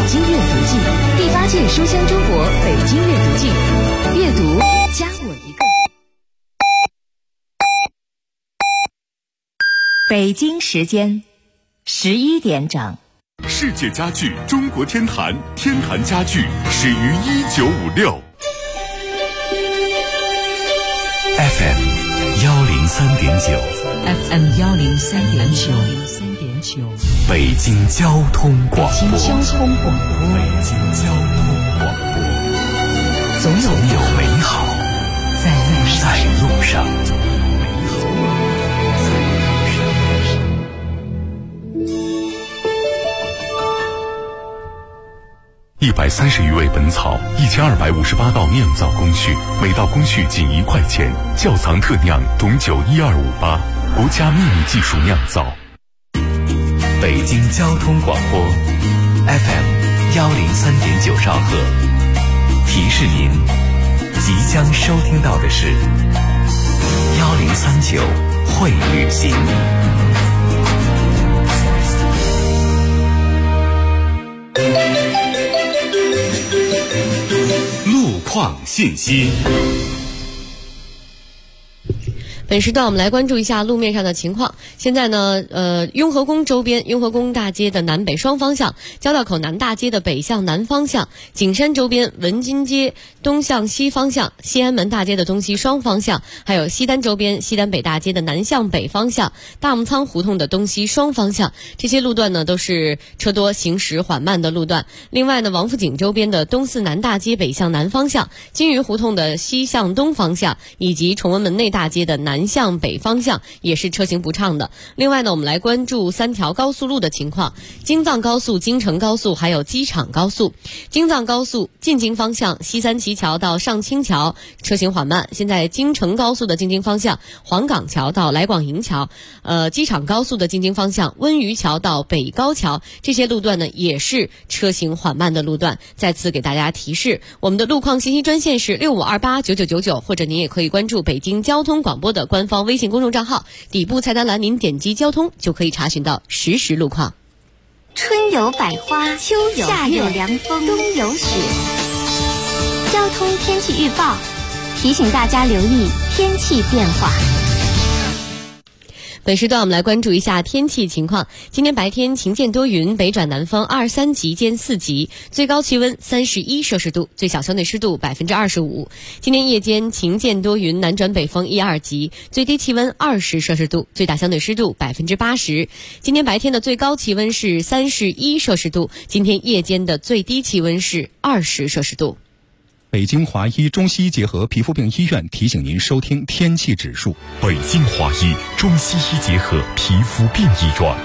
京阅读季，第8届书香中国北京阅读季，阅读加我一个。 北京时间11点整。 世界家具中国天坛，天坛家具始于1956。FM 103.9 FM 103.9 北京交通广播。 北京交通广播。 总有美好在路上。130余味本草，1258道酿造工序，每道工序仅1块钱。窖藏特酿董酒12588，国家秘密技术酿造。北京交通广播 FM 103.9兆赫，提示您即将收听到的是1039会旅行。路况信息。 本时段我们来关注一下路面上的情况。现在呢，雍和宫周边，雍和宫大街的南北双方向，交道口南大街的北向南方向，景山周边文津街东向西方向，西安门大街的东西双方向，还有西单周边西单北大街的南向北方向，大木仓胡同的东西双方向，这些路段呢都是车多行驶缓慢的路段。另外呢，王府井周边的东四南大街北向南方向，金鱼胡同的西向东方向，以及崇文门内大街的南向北方向也是车行不畅的。另外呢，我们来关注3条高速路的情况：京藏高速、京承高速还有机场高速。京藏高速进京方向西三旗桥到上清桥车行缓慢，现在京承高速的进京方向黄岗桥到来广营桥，机场高速的进京方向温榆桥到北高桥，这些路段呢也是车行缓慢的路段。再次给大家提示，我们的路况信息专线是65289999，或者您也可以关注北京交通广播的官方微信公众账号，底部菜单栏您点击交通就可以查询到实时路况。 春有百花，秋有夏有凉风，冬有雪。交通天气预报提醒大家留意天气变化。 本时段我们来关注一下天气情况。今天白天晴间多云，北转南风2、3级间4级，最高气温31摄氏度，最小相对湿度25%。今天夜间晴间多云，南转北风1、2级，最低气温20摄氏度，最大相对湿度80%。今天白天的最高气温是31摄氏度，今天夜间的最低气温是20摄氏度。 北京华医中西医结合皮肤病医院提醒您收听天气指数。 北京华医中西医结合皮肤病医院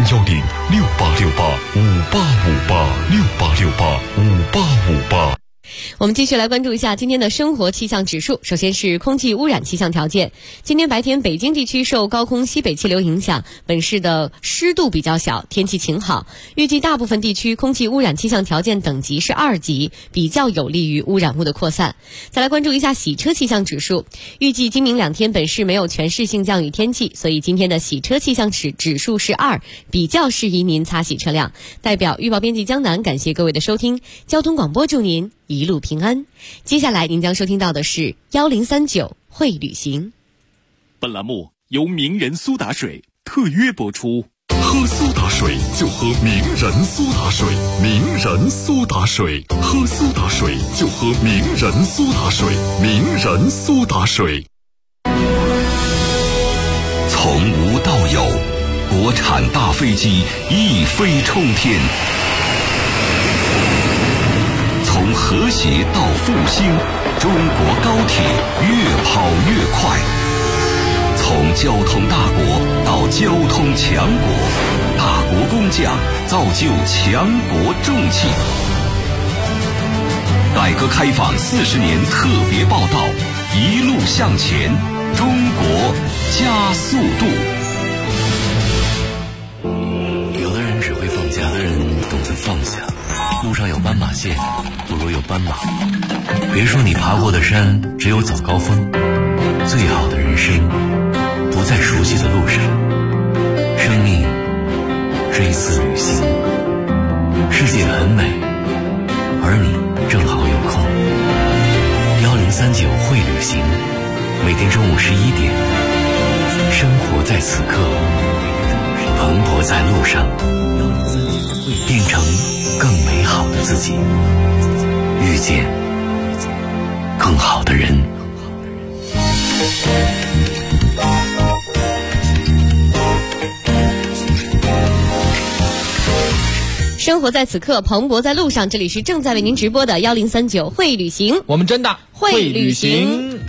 ，0106868585858，685858。 我们继续来关注一下今天的生活气象指数。首先是空气污染气象条件。今天白天北京地区受高空西北气流影响，本市的湿度比较小，天气晴好。预计大部分地区空气污染气象条件等级是2级，比较有利于污染物的扩散。再来关注一下洗车气象指数。预计今明2天本市没有全市性降雨天气，所以今天的洗车气象指数是2，比较适宜您擦洗车辆。代表预报编辑江南感谢各位的收听，交通广播祝您一路平安。接下来您将收听到的是1039会旅行。 本栏目由名人苏打水特约播出。喝苏打水就喝名人苏打水，名人苏打水，喝苏打水就喝名人苏打水，名人苏打水。从无到有，国产大飞机一飞冲天。从和谐到复兴，中国高铁越跑越快。从交通大国到交通强国，大国工匠造就强国重器。改革开放40年特别报道，一路向前，中国加速度。 有的人只会放假，有的人懂得放下。路上有斑马线，不如有斑马。别说你爬过的山只有早高峰，最好的人生不在熟悉的路上。生命是一次旅行，世界很美， 天中午11点，生活在此刻，蓬勃在路上，变成更美好的自己，遇见更好的人。 生活在此刻，蓬勃在路上。这里是正在为您直播的1039会旅行， 我们真的会旅行。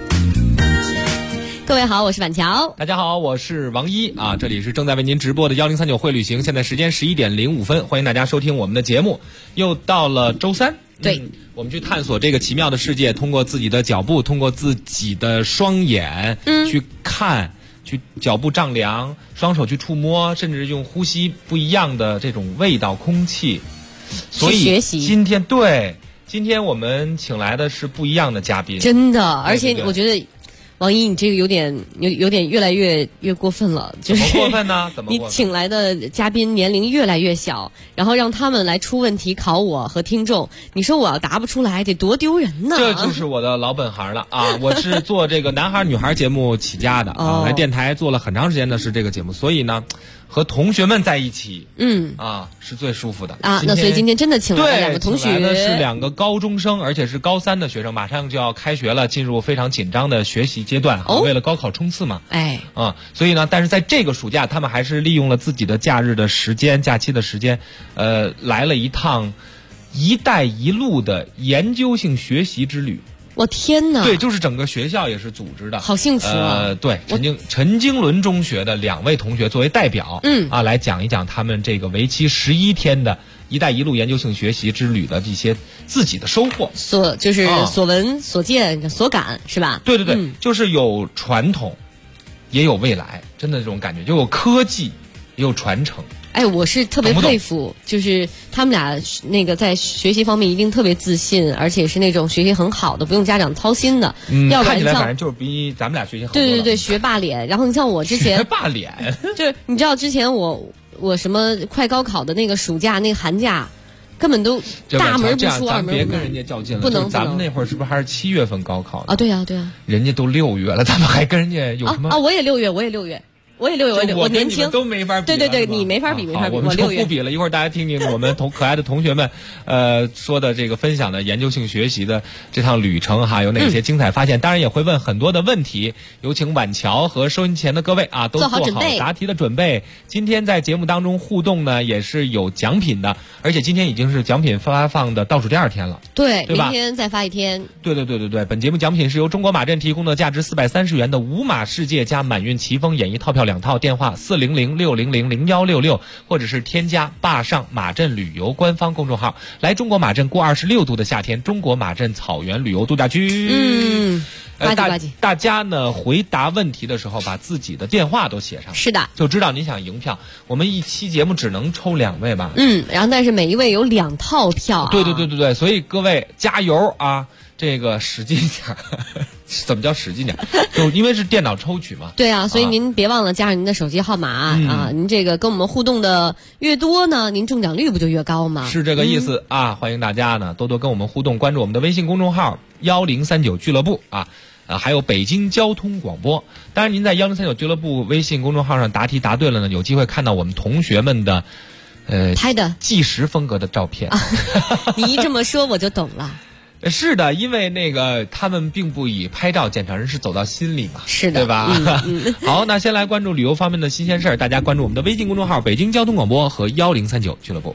各位好，我是板桥。 大家好，我是王一啊。这里是正在为您直播的1039会旅行，现在时间11点05分，欢迎大家收听我们的节目。又到了周三， 对， 我们去探索这个奇妙的世界，通过自己的脚步，通过自己的双眼，去看。去脚步丈量，双手去触摸，甚至用呼吸不一样的这种味道、空气。所以今天我们请来的是不一样的嘉宾， 真的，而且我觉得。王一，你这个有点越来越过分了，就是怎么过分呢？怎么过分？ 你请来的嘉宾年龄越来越小，然后让他们来出问题考我和听众，你说我要答不出来，得多丢人呢！ 这就是我的老本行了啊！我是做这个男孩女孩节目起家的啊，来电台做了很长时间的是这个节目，所以呢，和同学们在一起，是最舒服的啊。那所以今天真的请来了两个同学， 请来的是2个高中生，而且是高3的学生，马上就要开学了，进入非常紧张的学习阶段，为了高考冲刺嘛。所以呢，但是在这个暑假，他们还是利用了自己的假日的时间、假期的时间，来了一趟“一带一路”的研究性学习之旅。 我天哪！ 对，就是整个学校也是组织的， 好幸福啊！ 对，陈经纶中学的2位同学作为代表，来讲一讲他们这个为期11天的“一带一路”研究性学习之旅的这些自己的收获， 就是所闻所见所感，是吧？ 对，就是有传统，也有未来，真的这种感觉，就有科技，也有传承。 哎，我是特别佩服，就是他们俩那个在学习方面一定特别自信，而且是那种学习很好的，不用家长操心的。要不然看起来反正就是比咱们俩学习好。 对，学霸脸。然后你像我之前学霸脸， 就是你知道之前我什么快高考的那个暑假那个寒假，根本都大门不出二门不迈。 别跟人家较劲了， 不能。 咱们那会儿是不是还是7月份高考啊？对啊。 人家都6月了，咱们还跟人家有什么？ 我也6月。我年轻， 都没法比。 对，你没法比，我们就不比了。一会儿大家听听我们可爱的同学们，说的这个分享的研究性学习的这趟旅程哈，有哪些精彩发现？当然也会问很多的问题。有请婉乔和收音前的各位啊，都做好答题的准备。今天在节目当中互动呢，也是有奖品的，而且今天已经是奖品发放的倒数第2天了。对吧？ 明天再发1天。 对。本节目奖品是由中国马镇提供的价值430元的五马世界加满运奇峰演艺套票2套，电话400-600-0166，或者是添加坝上马镇旅游官方公众号，来中国马镇过26度的夏天，中国马镇草原旅游度假区。大家呢回答问题的时候把自己的电话都写上， 是的， 就知道你想赢票。我们一期节目只能抽2位吧？ 然后但是每一位有2套票。 对，所以各位加油啊！这个使劲点，怎么叫使劲点？就因为是电脑抽取嘛。 对啊，所以您别忘了加上您的手机号码啊！您这个跟我们互动的越多呢，您中奖率不就越高吗？ 是这个意思啊！欢迎大家呢多多跟我们互动，关注我们的微信公众号1039俱乐部啊。还有北京交通广播。当然您在1039俱乐部微信公众号上答题答对了呢，有机会看到我们同学们的拍的纪实风格的照片。 你一这么说我就懂了。 是的，因为那个他们并不以拍照见长，人是走到心里嘛， 是的， 对吧？好，那先来关注旅游方面的新鲜事儿，大家关注我们的微信公众号北京交通广播和1039俱乐部。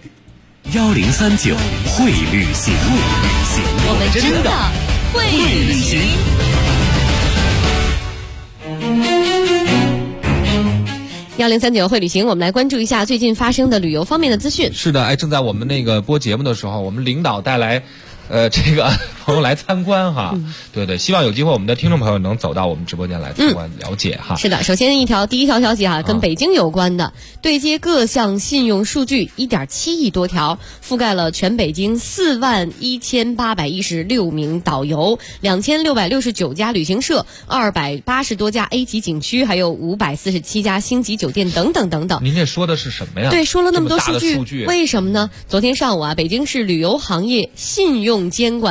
1039会旅行， 我们真的会旅行。1039会旅行，我们来关注一下最近发生的旅游方面的资讯。 是的，正在我们那个播节目的时候，我们领导带来这个朋友来参观哈，对，希望有机会我们的听众朋友能走到我们直播间来参观了解哈。 是的，首先第一条消息哈，跟北京有关的，对接各项信用数据1.7亿多条，覆盖了全北京41816名导游，2669家旅行社，280多家 A 级景区，还有547家星级酒店等等等等。 您这说的是什么呀？ 对，说了那么多数据，为什么呢？昨天上午啊，北京市旅游行业信用监管平台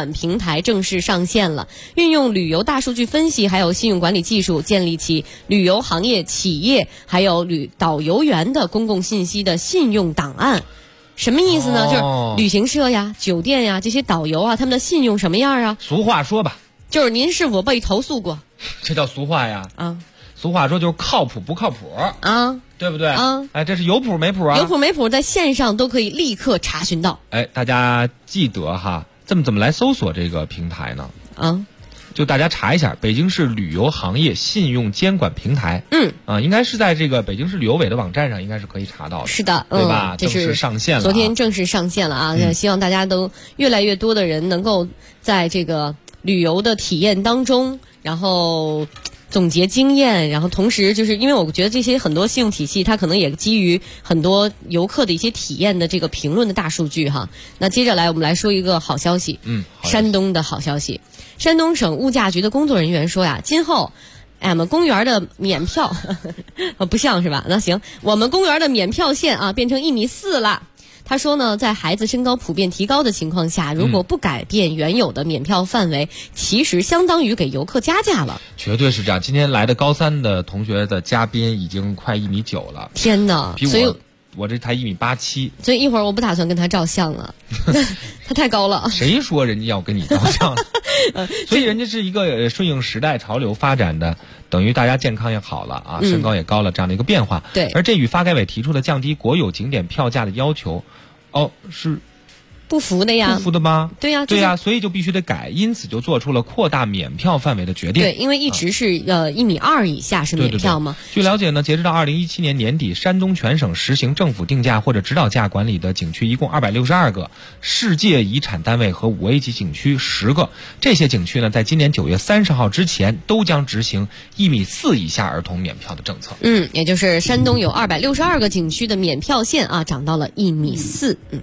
台正式上线了，运用旅游大数据分析还有信用管理技术，建立起旅游行业企业还有导游员的公共信息的信用档案。什么意思呢？就是旅行社呀、酒店呀这些导游啊，他们的信用什么样啊？ 俗话说吧， 就是您是否被投诉过？ 这叫俗话呀。 啊， 俗话说就是靠谱不靠谱啊， 对不对？ 啊， 哎，这是有谱没谱啊？ 有谱没谱，在线上都可以立刻查询到。 哎，大家记得哈，怎么来搜索这个平台呢？ 啊。 就大家查一下北京市旅游行业信用监管平台，应该是在这个北京市旅游委的网站上应该是可以查到的。 是的， 对吧？ 这是正式上线了， 昨天正式上线了啊！希望大家都越来越多的人能够在这个旅游的体验当中，然后总结经验，然后同时就是因为我觉得这些很多信用体系它可能也基于很多游客的一些体验的这个评论的大数据哈。那接着来我们来说一个好消息，山东的好消息。山东省物价局的工作人员说呀，今后我们公园的免票不像是吧？那行，我们公园的免票线啊变成1.4米了。他说呢，在孩子身高普遍提高的情况下，如果不改变原有的免票范围，其实相当于给游客加价了。绝对是这样。今天来的高3的同学的嘉宾已经快1.9米了。天哪！比我这才1.87米。所以一会儿我不打算跟他照相了，他太高了。谁说人家要跟你照相？所以人家是一个顺应时代潮流发展的，等于大家健康也好了啊，身高也高了这样的一个变化。对。而这与发改委提出的降低国有景点票价的要求，是不符的呀。不符的吗？对呀，对呀，所以就必须得改，因此就做出了扩大免票范围的决定。对，因为一直是1.2米以下是免票嘛。据了解呢，截止到2017年年底，山东全省实行政府定价或者指导价管理的景区一共262个，世界遗产单位和5A 级景区10个。这些景区呢，在今年9月30号之前都将执行1.4米以下儿童免票的政策。也就是山东有262个景区的免票线啊，涨到了1.4米。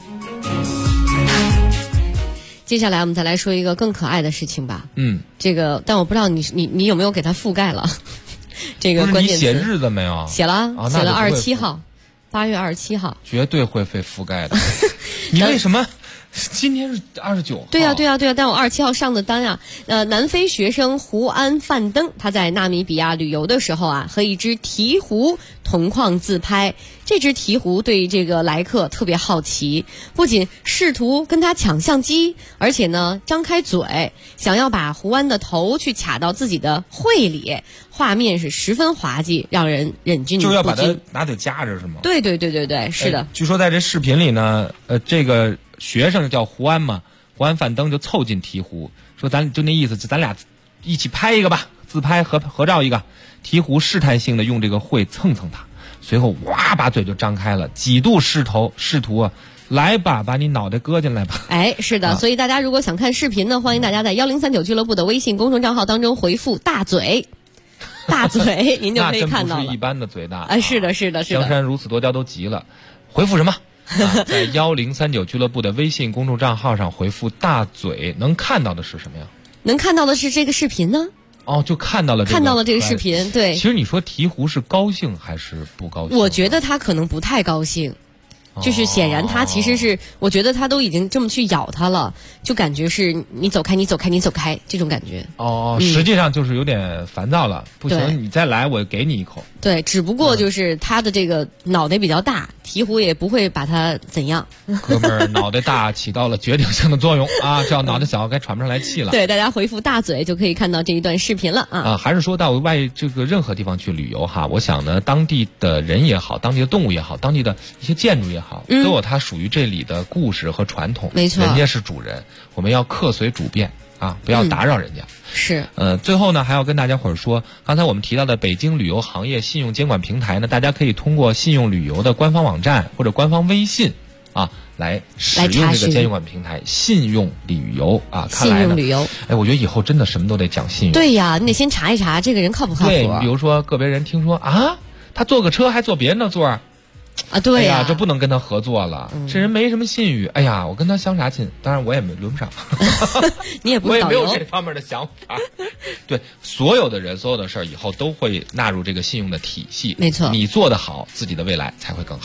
接下来我们再来说一个更可爱的事情吧。这个，但我不知道你有没有给它覆盖了。这个关键词。你写日子没有？写了，写了27号，8月27号。绝对会被覆盖的。你为什么？今天是29号。对呀，但我27号上的单啊。南非学生胡安范登，他在纳米比亚旅游的时候啊，和一只鹈鹕同框自拍。这只鹈鹕对这个来客特别好奇，不仅试图跟他抢相机，而且呢张开嘴想要把胡安的头去卡到自己的喙里，画面是十分滑稽，让人忍俊不禁。就要把它拿嘴夹着是吗？对，是的。据说在这视频里呢，这个学生叫胡安嘛，胡安范登就凑近鹈鹕说：“咱就那意思，咱俩一起拍一个吧，自拍合照一个。”鹈鹕试探性的用这个喙蹭蹭他。随后哇把嘴就张开了，几度试图啊，来吧，把你脑袋搁进来吧。是的，所以大家如果想看视频呢，欢迎大家在1039俱乐部的微信公众账号当中回复大嘴，您就可以看到了。那真不是一般的嘴大。是的。江山如此多娇都急了，回复什么？在1039俱乐部的微信公众账号上回复大嘴，能看到的是什么呀？能看到的是这个视频呢。就看到了这个视频。对，其实你说鹈鹕是高兴还是不高兴？我觉得他可能不太高兴，就是显然他其实是，我觉得他都已经这么去咬他了，就感觉是你走开这种感觉。实际上就是有点烦躁了，不行，你再来我给你一口。对，只不过就是他的这个脑袋比较大，鹈鹕也不会把他怎样。哥们儿脑袋大起到了决定性的作用啊！这要脑袋小该喘不上来气了。对，大家回复大嘴就可以看到这一段视频了啊！还是说到这个任何地方去旅游哈，我想呢，当地的人也好，当地的动物也好，当地的一些建筑也好，都有它属于这里的故事和传统。没错，人家是主人，我们要客随主便啊，不要打扰人家。是。最后呢，还要跟大家伙儿说，刚才我们提到的北京旅游行业信用监管平台呢，大家可以通过信用旅游的官方网站或者官方微信啊，来使用这个监管平台信用旅游啊。看来呢，信用旅游，我觉得以后真的什么都得讲信用。对呀，你得先查一查这个人靠不靠谱。对，比如说个别人听说啊，他坐个车还坐别人的座儿。对呀，这不能跟他合作了。这人没什么信誉。我跟他相啥亲？当然我也轮不上。你也不是导游，我也没有这方面的想法。对，所有的人，所有的事儿，以后都会纳入这个信用的体系。没错，你做得好，自己的未来才会更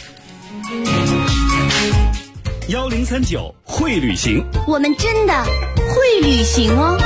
好。1039会旅行， 我们真的会旅行哦。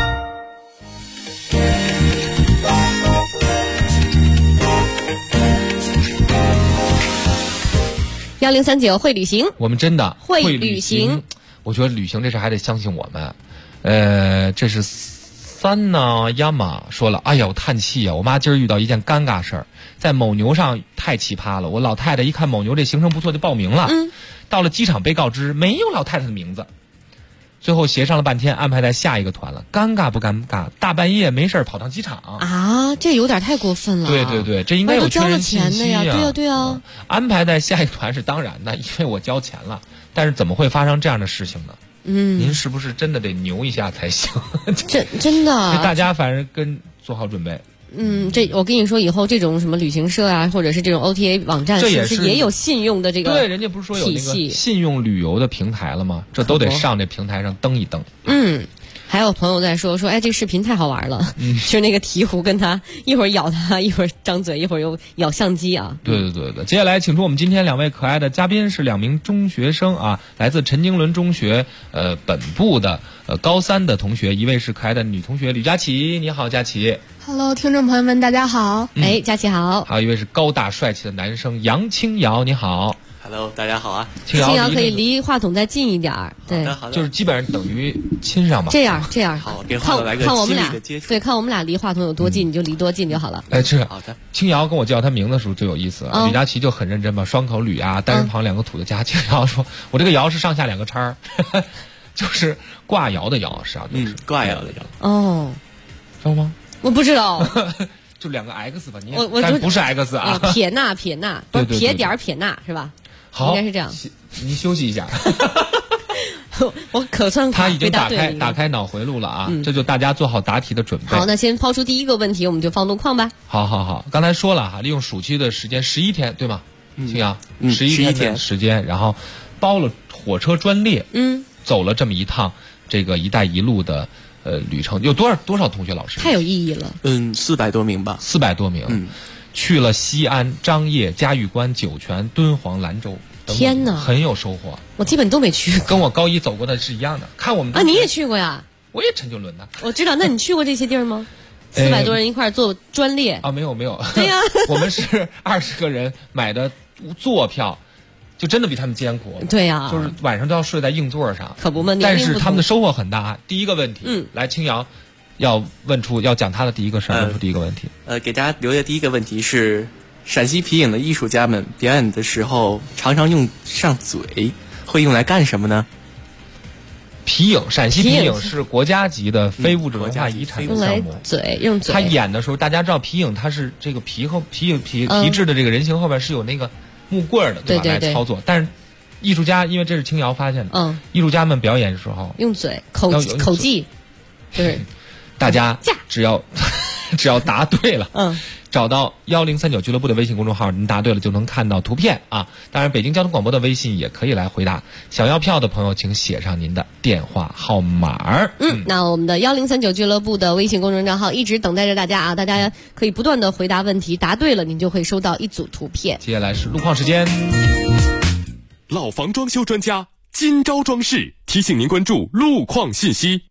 1039会旅行， 我们真的会旅行。 我觉得旅行这事还得相信我们。这是三呢亚玛说了，哎呀，我叹气啊！我妈今儿遇到一件尴尬事儿，在某牛上太奇葩了。我老太太一看某牛这行程不错，就报名了。到了机场被告知没有老太太的名字，最后协商了半天，安排在下一个团了。尴尬不尴尬？大半夜没事跑趟机场啊，这有点太过分了。 对对对，这应该有确认信息呀。对啊对啊， 安排在下一个团是当然的，因为我交钱了。但是怎么会发生这样的事情呢？您是不是真的得牛一下才行？ 真的， 大家反正跟做好准备。 这我跟你说，以后这种什么旅行社啊，或者是这种 OTA 网站， 这是也有信用的这个对，人家不是说有那个信用旅游的平台了吗？这都得上这平台上登一登。 还有朋友在说，哎，这个视频太好玩了，就是那个鹈鹕跟他一会儿咬他，一会儿张嘴，一会儿又咬相机啊。 对。接下来请出我们今天2位可爱的嘉宾，是2名中学生啊，来自陈经纶中学本部的高3的同学，一位是可爱的女同学吕佳琪，你好，佳琪。 Hello， 听众朋友们，大家好。 佳琪好。 还有一位是高大帅气的男生杨清瑶，你好。 Hello， 大家好啊！ 清瑶可以离话筒再近一点儿，对， 好的， 就是基本上等于亲上吧。 这样， 好，给话筒来个亲密的接触。 对，看我们俩离话筒有多近，你就离多近就好了。 是好的。 清瑶跟我叫他名字的时候最有意思，吕佳琪就很认真嘛，双口吕啊，单人旁2个土的加。清瑶说：“我这个瑶是上下2个叉，就是挂摇的摇，实际上就是挂摇的摇。” 哦， 知道吗？ 我不知道。 就2个 X 吧， 但不是 X 啊， 撇捺，不是撇点撇捺是吧？ 好， 应该是这样。 您休息一下。 我可算他已经打开脑回路了啊！这就大家做好答题的准备。 好，那先抛出第一个问题，我们就放路况吧。 好，刚才说了哈，利用暑期的时间11天，对吗？清阳，11天的时间，然后包了火车专列，走了这么一趟这个“一带一路”的旅程，有多少同学老师？ 太有意义了。 400多名吧。 400多名。去了西安、张掖、嘉峪关、酒泉、敦煌、兰州。 天哪， 很有收获。 我基本都没去过， 跟我高1走过的是一样的。看我们啊，你也去过呀？ 我也陈经纶的。 我知道，那你去过这些地儿吗？400多人一块坐专列啊？没有。 对呀， 我们是20个人买的坐票，就真的比他们艰苦。 对呀， 就是晚上都要睡在硬座上。 可不嘛， 但是他们的收获很大。第一个问题，来清瑶。要讲他的第一个事儿，问出第一个问题。 给大家留的第一个问题是：陕西皮影的艺术家们表演的时候，常常用上嘴，会用来干什么呢？ 陕西皮影是国家级的非物质文化遗产的项目。 用嘴。 他演的时候，大家知道皮影它是这个皮质的这个人形后边是有那个木棍的，对吧？来操作。但是艺术家因为这是清瑶发现的，艺术家们表演的时候用嘴口技，就是大家只要答对了，找到1039俱乐部的微信公众号，您答对了就能看到图片啊。当然，北京交通广播的微信也可以来回答。想要票的朋友，请写上您的电话号码。 那我们的1039俱乐部的微信公众账号一直等待着大家啊，大家可以不断的回答问题，答对了您就会收到一组图片。 接下来是路况时间。 老房装修专家金招装饰提醒您关注路况信息。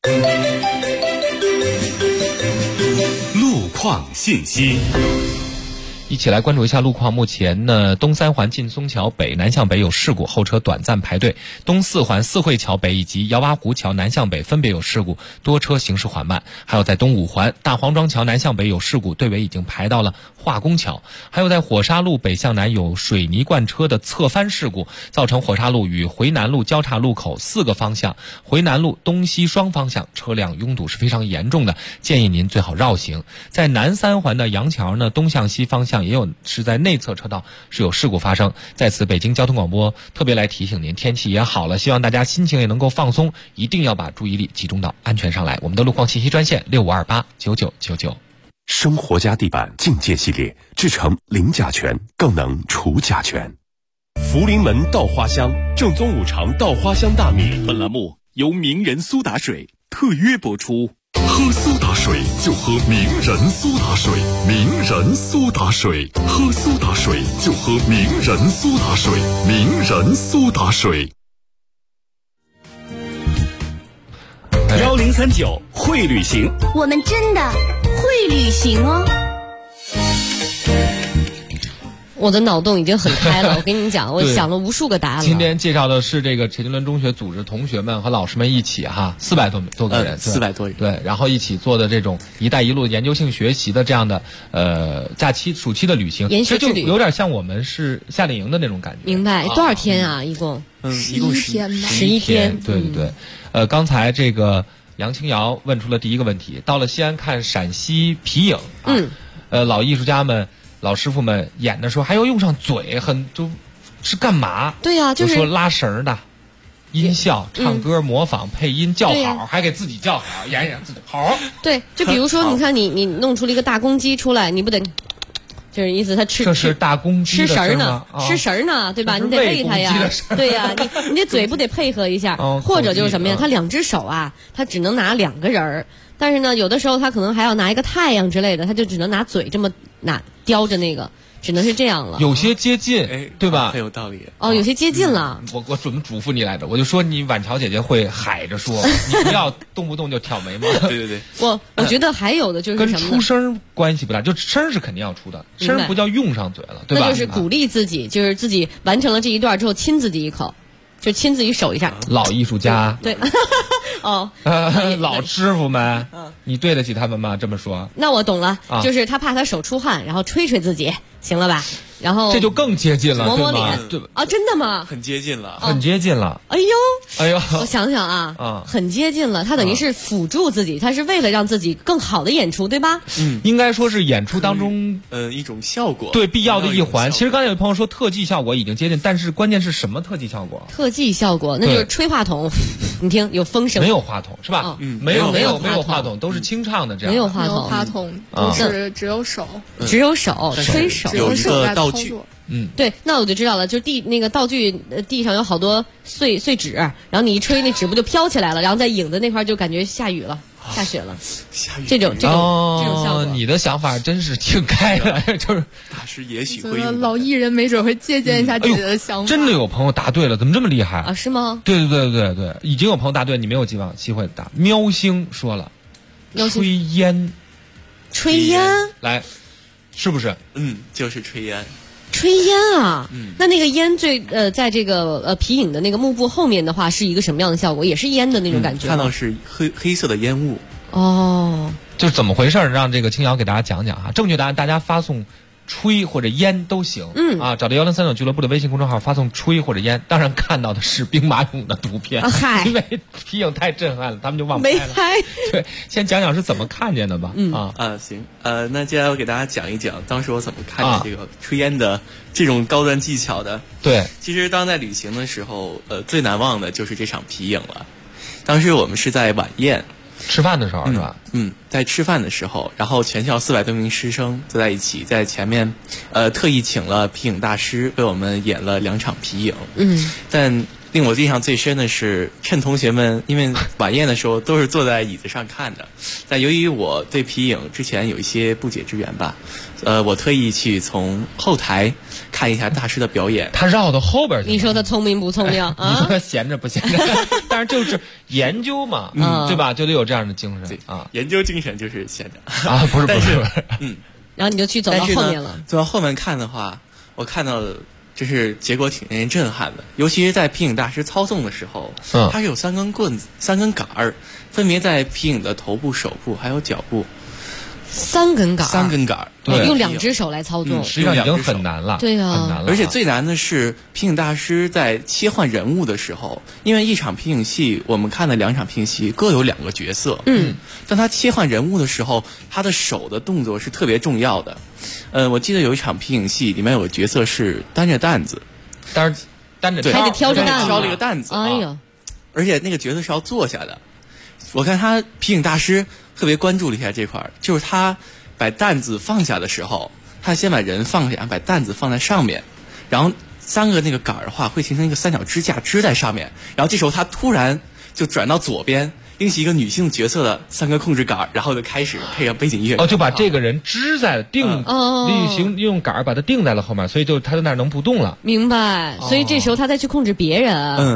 路况信息， 一起来关注一下路况。目前呢，东3环劲松桥北南向北有事故，后车短暂排队；东4环四惠桥北以及姚洼湖桥南向北分别有事故，多车行驶缓慢。还有在东5环大黄庄桥南向北有事故，队尾已经排到了化工桥。还有在火沙路北向南有水泥罐车的侧翻事故，造成火沙路与回南路交叉路口4个方向回南路东西双方向车辆拥堵是非常严重的，建议您最好绕行。在南3环的杨桥呢，东向西方向也有是在内侧车道是有事故发生。在此北京交通广播特别来提醒您，天气也好了，希望大家心情也能够放松，一定要把注意力集中到安全上来。我们的路况信息专线65289999。 生活家地板净界系列，制成零甲醛，更能除甲醛。福临门稻花香，正宗五常稻花香大米。本栏目由名人苏打水特约播出。喝苏打水就喝名人苏打水，名人苏打水，喝苏打水就喝名人苏打水，名人苏打水。 1039会旅行， 我们真的会旅行哦。 我的脑洞已经很开了，我跟你讲，我想了无数个答案了。 今天介绍的是这个陈经纶中学组织同学们和老师们一起400多个人 ，400多人， 对，然后一起做的这种“一带一路”研究性学习的这样的假期暑期的旅行，这就有点像我们是夏令营的那种感觉。 明白？多少天啊？一共 11天吧 ，11天。 对对对，刚才这个杨清瑶问出了第一个问题，到了西安看陕西皮影，老艺术家们。老师傅们演的时候还要用上嘴，就是干嘛？ 对呀，就是说拉绳的、音效、唱歌、模仿、配音、叫好，还给自己叫好，演自己好。 对，就比如说，你看你弄出了一个大公鸡出来，你不得，就是意思他这是大公鸡吃食呢，吃食呢，对吧？你得喂它呀，对呀，你的嘴不得配合一下，或者就是什么呀？他2只手啊，他只能拿2个人儿，但是呢，有的时候他可能还要拿一个太阳之类的，他就只能拿嘴这么叼着那个，只能是这样了。 有些接近，对吧？ 很有道理。 有些接近了。 我准备嘱咐你来着，我就说你婉乔姐姐会海着说，你不要动不动就挑眉毛。 对对对。 我觉得还有的就是什么呢？ 跟出声关系不大，就声是肯定要出的，声不叫用上嘴了，对吧？ 那就是鼓励自己，就是自己完成了这一段之后亲自己一口，就亲自己手一下。 老艺术家。 对。 老师傅们，你对得起他们吗？这么说， 那我懂了，就是他怕他手出汗，然后吹吹自己，行了吧？然后这就更接近了， 抹抹脸， 对啊，真的吗？ 很接近了， 很接近了。 哎呦， 我想想啊，很接近了。他等于是辅助自己，他是为了让自己更好的演出，对吧？ 应该说是演出当中一种效果， 对，必要的一环。其实刚才有朋友说特技效果已经接近，但是关键是什么特技效果？ 特技效果那就是吹话筒，你听有风声， 没有话筒是吧？没有话筒，都是清唱的这样。 没有话筒，就是只有手， 吹手， 有一个道具。 对，那我就知道了，就是那个道具地上有好多碎纸，然后你一吹，那纸不就飘起来了，然后在影子那块就感觉下雨了。下雪了，这种效果， 你的想法真是挺开的，就是大师也许会用老艺人没准会借鉴一下自己的想法。 真的有朋友答对了，怎么这么厉害啊？是吗？ 对，已经有朋友答对，你没有机会答。喵星说了，吹烟，来，是不是？ 就是吹烟。 吹烟啊，那个烟在这个皮影的那个幕布后面的话，是一个什么样的效果？也是烟的那种感觉。 看到是黑色的烟雾。 就是怎么回事？让这个青瑶给大家讲讲啊。正确答案大家发送吹或者烟都行。找到103俱乐部的微信公众号发送吹或者烟，当然看到的是兵马俑的图片，因为皮影太震撼了，他们就忘不开了。 没拍。 对，先讲讲是怎么看见的吧。 行，那接下来我给大家讲一讲当时我怎么看见这个吹烟的这种高端技巧的。 对， 其实当在旅行的时候，最难忘的就是这场皮影了。当时我们是在晚宴。 吃饭的时候是吧？ 在吃饭的时候，然后全校400多名师生坐在一起，在前面，特意请了皮影大师为我们演了2场皮影。但令我印象最深的是，趁同学们因为晚宴的时候都是坐在椅子上看的，但由于我对皮影之前有一些不解之缘吧，我特意去从后台看一下大师的表演。 他绕到后边去。 你说他聪明不聪明啊？ 你说他闲着不闲着？但是就是研究嘛，对吧？就得有这样的精神啊。 研究精神就是闲着啊，不是， 然后你就去走到后面了。 走到后面看的话，我看到就是结果挺令人震撼的，尤其是在皮影大师操纵的时候，他是有3根棍子、3根杆儿，分别在皮影的头部、手部还有脚部。 3根杆儿， 对， 用2只手来操纵， 实际上已经很难了。 对呀， 很难了。 而且最难的是皮影大师在切换人物的时候，因为一场皮影戏，我们看的2场皮影戏各有2个角色。当他切换人物的时候，他的手的动作是特别重要的。我记得有一场皮影戏，里面有个角色是担着担子， 担着还得挑着担子， 挑了一个担子。 哎呀， 而且那个角色是要坐下的。我看他皮影大师特别关注了一下这块，就是他把担子放下的时候，他先把人放下，把担子放在上面，然后3个那个杆儿的话会形成一个3角支架支在上面，然后这时候他突然就转到左边，拎起一个女性角色的3个控制杆，然后就开始配上背景音乐。 就把这个人支在用杆把他定在了后面，所以就他在那儿能不动了。 明白。所以这时候他再去控制别人。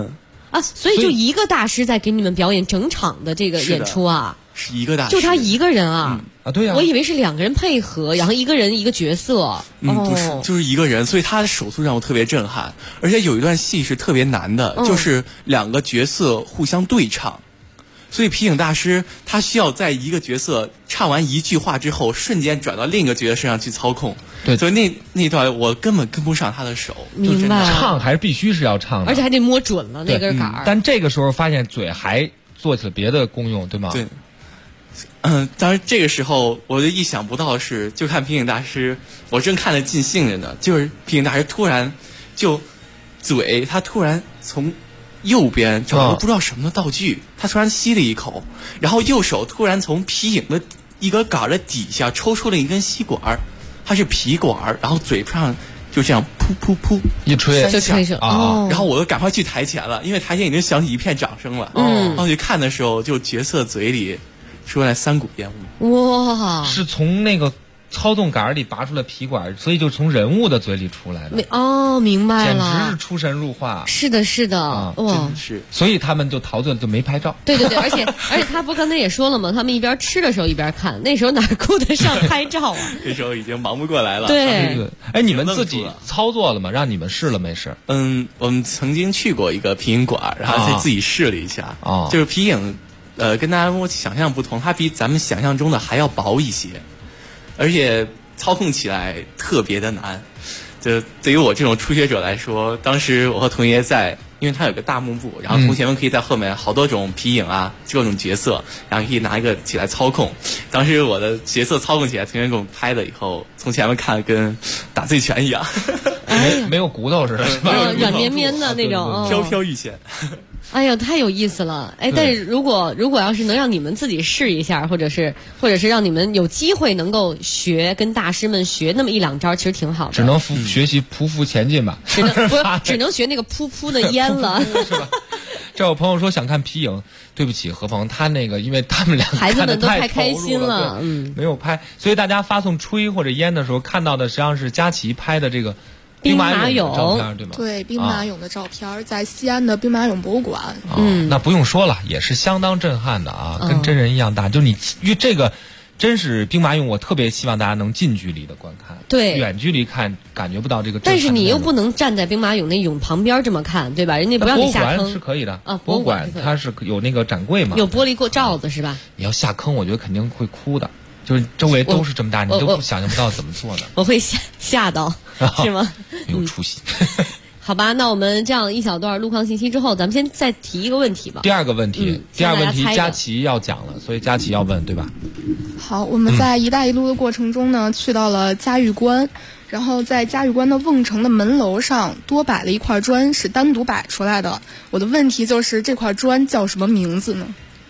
啊，所以就一个大师在给你们表演整场的这个演出啊？ 是一个大师， 就他一个人啊？ 对呀， 我以为是2个人配合，然后一个人一个角色。 不是，就是一个人，所以他的手速让我特别震撼。而且有一段戏是特别难的，就是2个角色互相对唱。所以皮影大师他需要在一个角色唱完一句话之后，瞬间转到另一个角色身上去操控。 对， 所以那段我根本跟不上他的手。 明白， 唱还是必须是要唱的， 而且还得摸准了那根杆儿。 但这个时候发现嘴还做起了别的功用，对吗？ 对。当然这个时候我就意想不到的是，就看皮影大师，我正看得尽兴着呢，就是皮影大师突然就他突然从右边找了不知道什么的道具，他突然吸了一口，然后右手突然从皮影的一个杆的底下抽出了一根吸管，它是皮管，然后嘴上就这样噗噗噗一吹就吹上然后我就赶快去台前了，因为台前已经响起一片掌声了。然后去看的时候，就角色嘴里出来3股烟雾。 哇！ 是从那个操纵杆里拔出了皮管，所以就从人物的嘴里出来的。 明白了， 简直是出神入化。 是的，是的，哇！ 是， 所以他们就陶醉了，就没拍照。 对，而且他不刚才也说了吗？他们一边吃的时候一边看，那时候哪顾得上拍照啊？ 这时候已经忙不过来了。 对。 哎，你们自己操作了吗？让你们试了没试？ 我们曾经去过一个皮影馆，然后再自己试了一下。就是皮影。跟大家想象不同，它比咱们想象中的还要薄一些，而且操控起来特别的难。就对于我这种初学者来说，当时我和同学在，因为它有个大幕布，然后同学们可以在后面好多种皮影啊，各种角色，然后可以拿一个起来操控。当时我的角色操控起来，同学给我拍了以后，从前面看跟打醉拳一样， 没有骨头似的，是吧？ 软绵绵的那种， 飘飘欲仙。 哎呦，太有意思了！哎，但是如果要是能让你们自己试一下，或者是让你们有机会能够跟大师们学那么1-2招，其实挺好的。 只能学习匍匐前进吧， 只能学那个噗噗的烟了， 是吧？这有朋友说想看皮影，对不起何鹏，他那个因为他们俩孩子们都太开心了， 没有拍，所以大家发送吹或者烟的时候看到的实际上是佳琪拍的这个。兵马俑照片对吗？ 对，兵马俑的照片在西安的兵马俑博物馆。 那不用说了，也是相当震撼的啊，跟真人一样大。就你因为这个真是兵马俑，我特别希望大家能近距离的观看。 对， 远距离看感觉不到这个震撼。 但是你又不能站在兵马俑那俑旁边这么看，对吧？人家不让你下坑。 博物馆是可以的啊， 博物馆它是有那个展柜嘛， 有玻璃罩子是吧？ 你要下坑，我觉得肯定会哭的。就是周围都是这么大，你都不想象不到怎么做的。 我会吓到，是吗？ 没有出息。 好吧，那我们这样一小段路况信息之后，咱们先再提一个问题吧。 第二个问题，佳琪要讲了，所以佳琪要问，对吧？ 好，我们在“一带一路”的过程中呢，去到了嘉峪关，然后在嘉峪关的瓮城的门楼上多摆了一块砖，是单独摆出来的。我的问题就是，这块砖叫什么名字呢？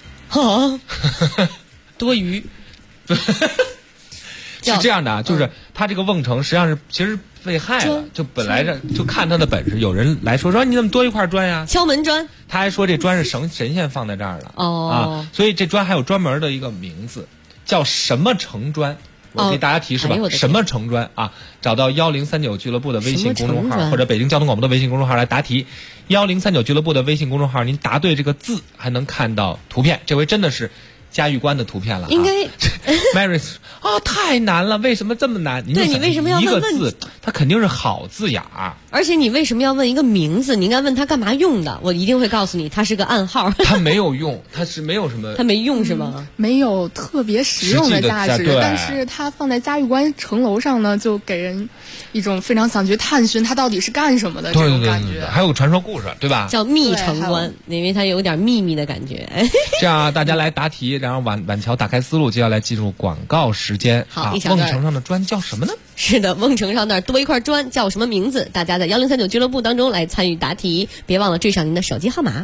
多余。 是这样的啊，就是他这个瓮城实际上是其实被害了，就本来就看他的本事，有人来说你怎么多一块砖呀？ 敲门砖。 他还说这砖是神仙放在这儿了所以这砖还有专门的一个名字，叫什么城砖。我给大家提示吧，什么城砖啊？找到1039俱乐部的微信公众号或者北京交通广播的微信公众号来答题。1039俱乐部的微信公众号，您答对这个字还能看到图片，这回真的是嘉峪关的图片了。 应该 Mary 太难了，为什么这么难？ 对，你为什么要问一个字？它肯定是好字眼儿。 而且你为什么要问一个名字？你应该问他干嘛用的，我一定会告诉你，它是个暗号。 它没有用，它是没有什么。 它没用是吗？ 没有特别实用的价值，但是它放在嘉峪关城楼上呢，就给人一种非常想去探寻它到底是干什么的这种感觉。 还有个传说故事，对吧？ 叫密城关，因为它有点秘密的感觉。 这样大家来答题，然后晚桥打开思路，接下来进入广告时间。 好， 瓮城上的砖叫什么呢？ 是的，瓮城上那儿多一块砖叫什么名字？大家在1039俱乐部当中来参与答题，别忘了缀上您的手机号码。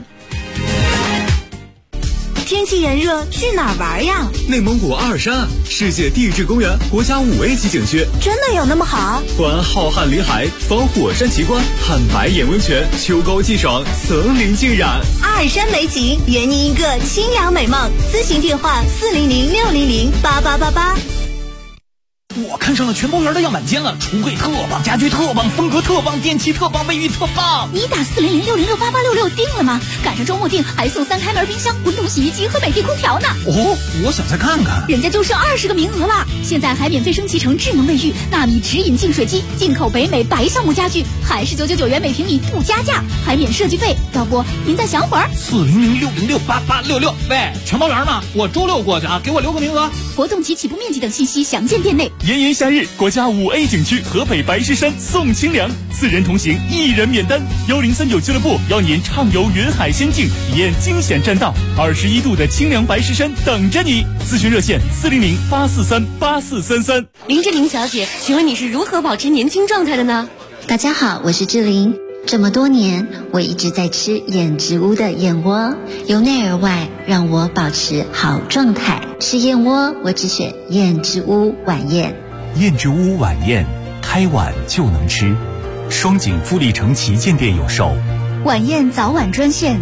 天气炎热，去哪儿玩呀？ 内蒙古阿尔山，世界地质公园国家5A 级景区， 真的有那么好？ 观浩瀚林海，访火山奇观，看白眼温泉，秋高气爽，层林尽染。 阿尔山美景，圆您一个清凉美梦。咨询电话：400-600-8888。 我看上了全包园的样板间了，橱柜特棒，家具特棒，风格特棒，电器特棒，卫浴特棒。 你打400-606-8866定了吗？赶上周末订还送3开门冰箱、滚筒洗衣机和美的空调呢。 哦，我想再看看。 人家就剩20个名额了，现在还免费升级成智能卫浴、纳米直饮净水机、进口北美白橡木家具，还是999元每平米不加价，还免设计费。要不您再想会儿 ？400-606-8866。喂，全包园吗？我周6过去啊，给我留个名额。 活动及起步面积等信息详见店内。 炎炎夏日，国家5A 景区合肥白石山送清凉，4人同行1人免单。1039俱乐部邀您畅游云海仙境，体验惊险栈道，21度的清凉白石山等着你。咨询热线400-843-8433。 林志玲小姐，请问你是如何保持年轻状态的呢？ 大家好，我是志玲。这么多年，我一直在吃燕之屋的燕窝，由内而外让我保持好状态。吃燕窝，我只选燕之屋晚宴。 燕之屋晚宴，开晚就能吃。双井富力城旗舰店有售。 晚宴早晚专线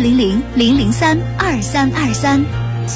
400-003-2323。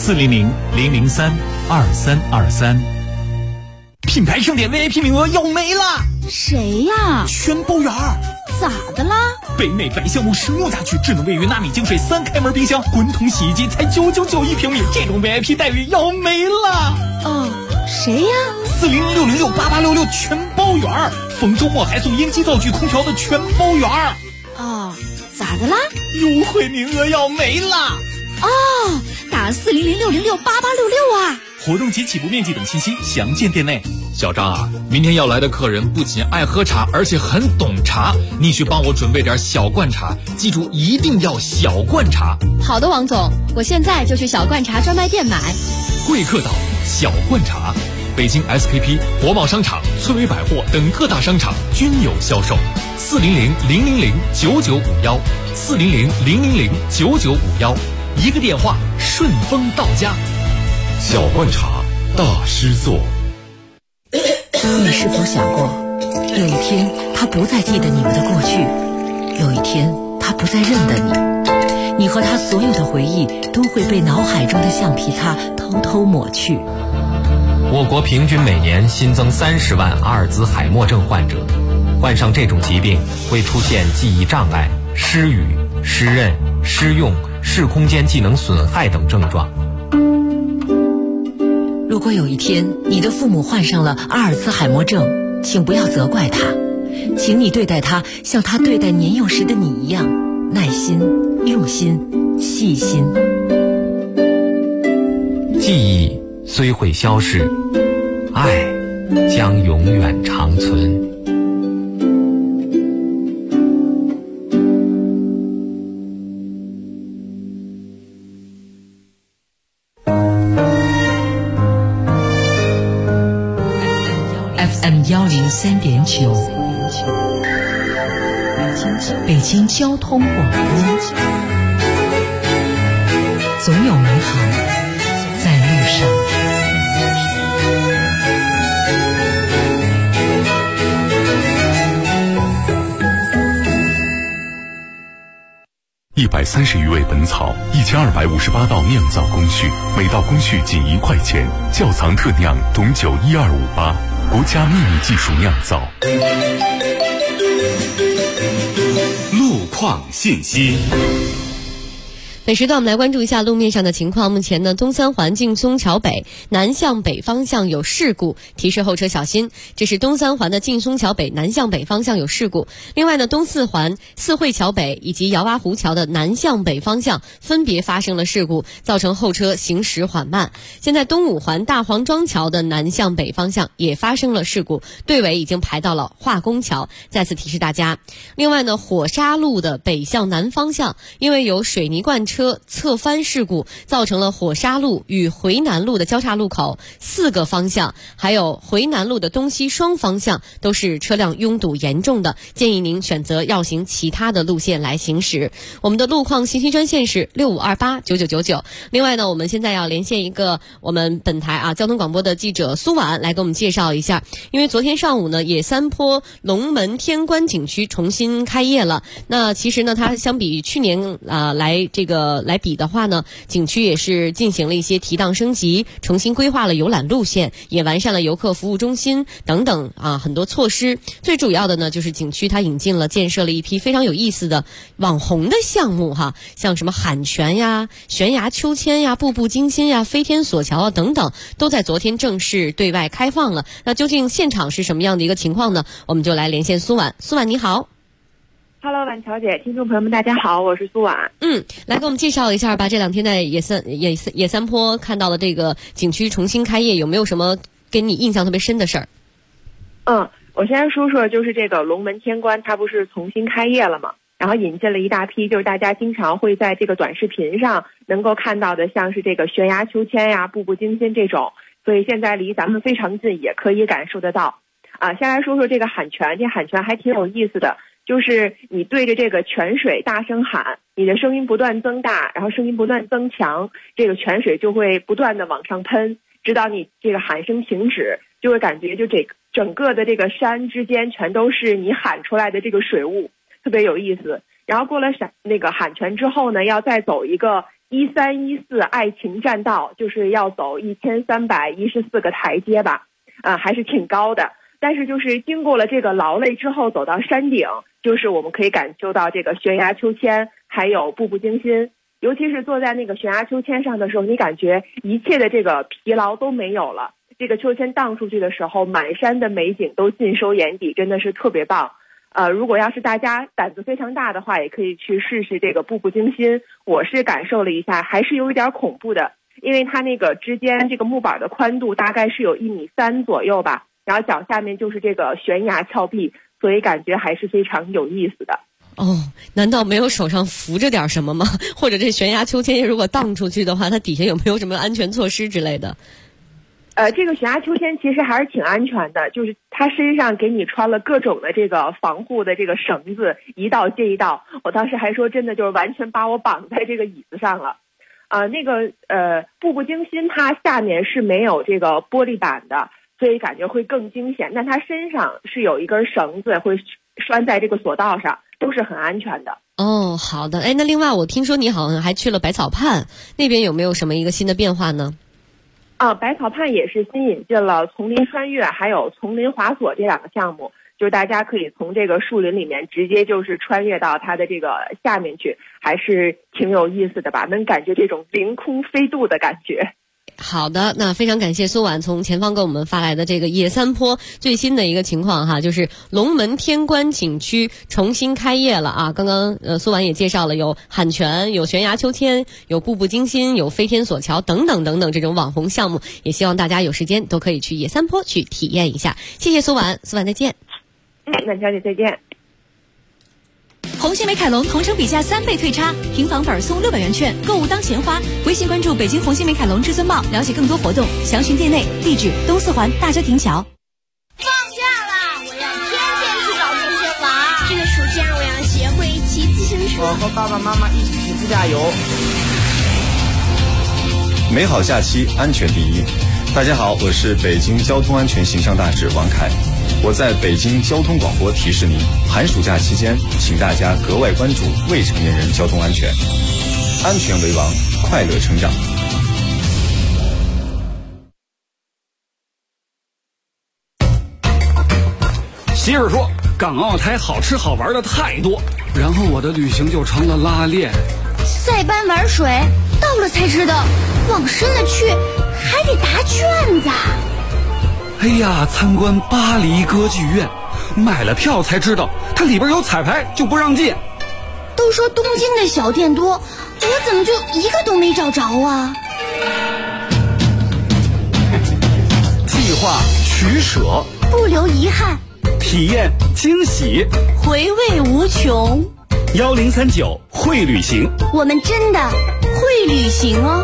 400-003-2323。 品牌盛典 VIP 名额要没了。 谁呀？ 全包园。 咋的啦？ 北美白橡木实木家具、智能卫浴、纳米净水、3开门冰箱、滚筒洗衣机才999一平米，这种 VIP 待遇要没了。 哦，谁呀 ？400-606-8866全包园，逢周末还送烟机灶具空调的全包园。 哦，咋的啦？ 优惠名额要没了。 哦，打400-606-8866啊！ 活动及起步面积等信息详见店内。 小张啊，明天要来的客人不仅爱喝茶，而且很懂茶，你去帮我准备点小罐茶，记住一定要小罐茶。 好的，王总，我现在就去小罐茶专卖店买。 贵客岛小罐茶，北京 SKP、国贸商场、村委百货等各大商场均有销售。400-000-9951 400-000-9951，一个电话顺丰到家。 小罐茶，大师做。 你是否想过，有一天他不再记得你们的过去，有一天他不再认得你，你和他所有的回忆都会被脑海中的橡皮擦偷偷抹去。 我国平均每年新增30万阿尔兹海默症患者，患上这种疾病会出现记忆障碍、失语、失认、失用、视空间技能损害等症状。 如果有一天你的父母患上了阿尔兹海默症，请不要责怪他，请你对待他像他对待年幼时的你一样，耐心、用心、细心。 记忆虽会消逝，爱将永远长存。 103.9，北京交通广播，总有美好在路上。 130余味本草，1258道酿造工序，每道工序仅1块钱。窖藏特酿董酒12588，国家秘密技术酿造。 路况信息。 本时段我们来关注一下路面上的情况。目前呢，东三环劲松桥北南向北方向有事故，提示后车小心。这是东三环的劲松桥北南向北方向有事故。另外呢，东四环四惠桥北以及姚洼湖桥的南向北方向分别发生了事故，造成后车行驶缓慢。现在东五环大黄庄桥的南向北方向也发生了事故，队尾已经排到了化工桥，再次提示大家。另外呢，火沙路的北向南方向因为有水泥罐车侧翻事故，造成了火沙路与回南路的交叉路口4个方向，还有回南路的东西双方向都是车辆拥堵严重的，建议您选择绕行其他的路线来行驶。我们的路况信息专线是65289999。另外呢，我们现在要连线一个我们本台交通广播的记者苏婉来给我们介绍一下。因为昨天上午呢，野三坡龙门天关景区重新开业了。那其实呢，它相比去年来这个来比的话呢，景区也是进行了一些提档升级，重新规划了游览路线，也完善了游客服务中心等等啊很多措施。最主要的呢，就是景区它引进了建设了一批非常有意思的网红的项目哈，像什么喊泉呀、悬崖秋千呀、步步惊心呀、飞天索桥啊等等，都在昨天正式对外开放了。那究竟现场是什么样的一个情况呢？我们就来连线苏婉。苏婉你好。 Hello， 婉乔姐，听众朋友们，大家好，我是苏婉。 来给我们介绍一下吧。这2天在野三坡看到了这个景区重新开业，有没有什么给你印象特别深的事儿？ 我先说说，就是这个龙门天关，它不是重新开业了吗？然后引进了一大批，就是大家经常会在这个短视频上能够看到的，像是这个悬崖秋千呀、步步惊心这种，所以现在离咱们非常近，也可以感受得到。先来说说这个喊泉，这喊泉还挺有意思的，就是你对着这个泉水大声喊，你的声音不断增大，然后声音不断增强，这个泉水就会不断的往上喷，直到你这个喊声停止，就会感觉就整个的这个山之间全都是你喊出来的这个水雾，特别有意思。然后过了那个喊泉之后呢，要再走一个1314爱情栈道，就是要走1314个台阶吧，还是挺高的。但是就是经过了这个劳累之后，走到山顶，就是我们可以感受到这个悬崖秋千还有步步惊心。尤其是坐在那个悬崖秋千上的时候，你感觉一切的这个疲劳都没有了，这个秋千荡出去的时候，满山的美景都尽收眼底，真的是特别棒。如果要是大家胆子非常大的话，也可以去试试这个步步惊心。我是感受了一下，还是有一点恐怖的，因为它那个之间这个木板的宽度大概是有1.3米左右吧，然后脚下面就是这个悬崖峭壁，所以感觉还是非常有意思的。 难道没有手上扶着点什么吗？或者这悬崖秋千如果荡出去的话，它底下有没有什么安全措施之类的？ 这个悬崖秋千其实还是挺安全的，就是它身上给你穿了各种的这个防护的这个绳子，一道接一道。我当时还说真的就是完全把我绑在这个椅子上了。步步惊心它下面是没有这个玻璃板的，所以感觉会更惊险，但它身上是有一根绳子会拴在这个索道上，都是很安全的。 好的。那另外我听说你好像还去了百草畔，那边有没有什么一个新的变化呢？ 百草畔也是新引进了丛林穿越还有丛林滑索这2个项目，就是大家可以从这个树林里面直接就是穿越到它的这个下面去，还是挺有意思的吧，能感觉这种凌空飞渡的感觉。 好的，那非常感谢苏婉从前方给我们发来的这个野三坡最新的一个情况哈，就是龙门天关景区重新开业了啊。刚刚苏婉也介绍了，有喊泉，有悬崖秋千，有步步惊心，有飞天索桥等等等等这种网红项目，也希望大家有时间都可以去野三坡去体验一下。谢谢苏婉，苏婉再见。 那小姐再见。 红星美凯龙同城比价3倍退差，平房本送600元券，购物当钱花。微信关注北京红星美凯龙至尊茂，了解更多活动，详询店内。地址：东四环大郊亭桥。 放假啦！我要天天去找同学玩。这个暑假我要学会骑自行车。 我和爸爸妈妈一起去自驾游。 美好假期，安全第一。大家好，我是北京交通安全形象大使王凯。我在北京交通广播提示您，寒暑假期间，请大家格外关注未成年人交通安全，安全为王，快乐成长。 媳妇说，港澳台好吃好玩的太多，然后我的旅行就成了拉练。 塞班玩水，到了才知道，往深了去还得答卷子。 哎呀，参观巴黎歌剧院，买了票才知道它里边有彩排，就不让进。 都说东京的小店多，我怎么就一个都没找着啊？ 计划取舍， 不留遗憾， 体验惊喜， 回味无穷。 1039会旅行， 我们真的会旅行哦。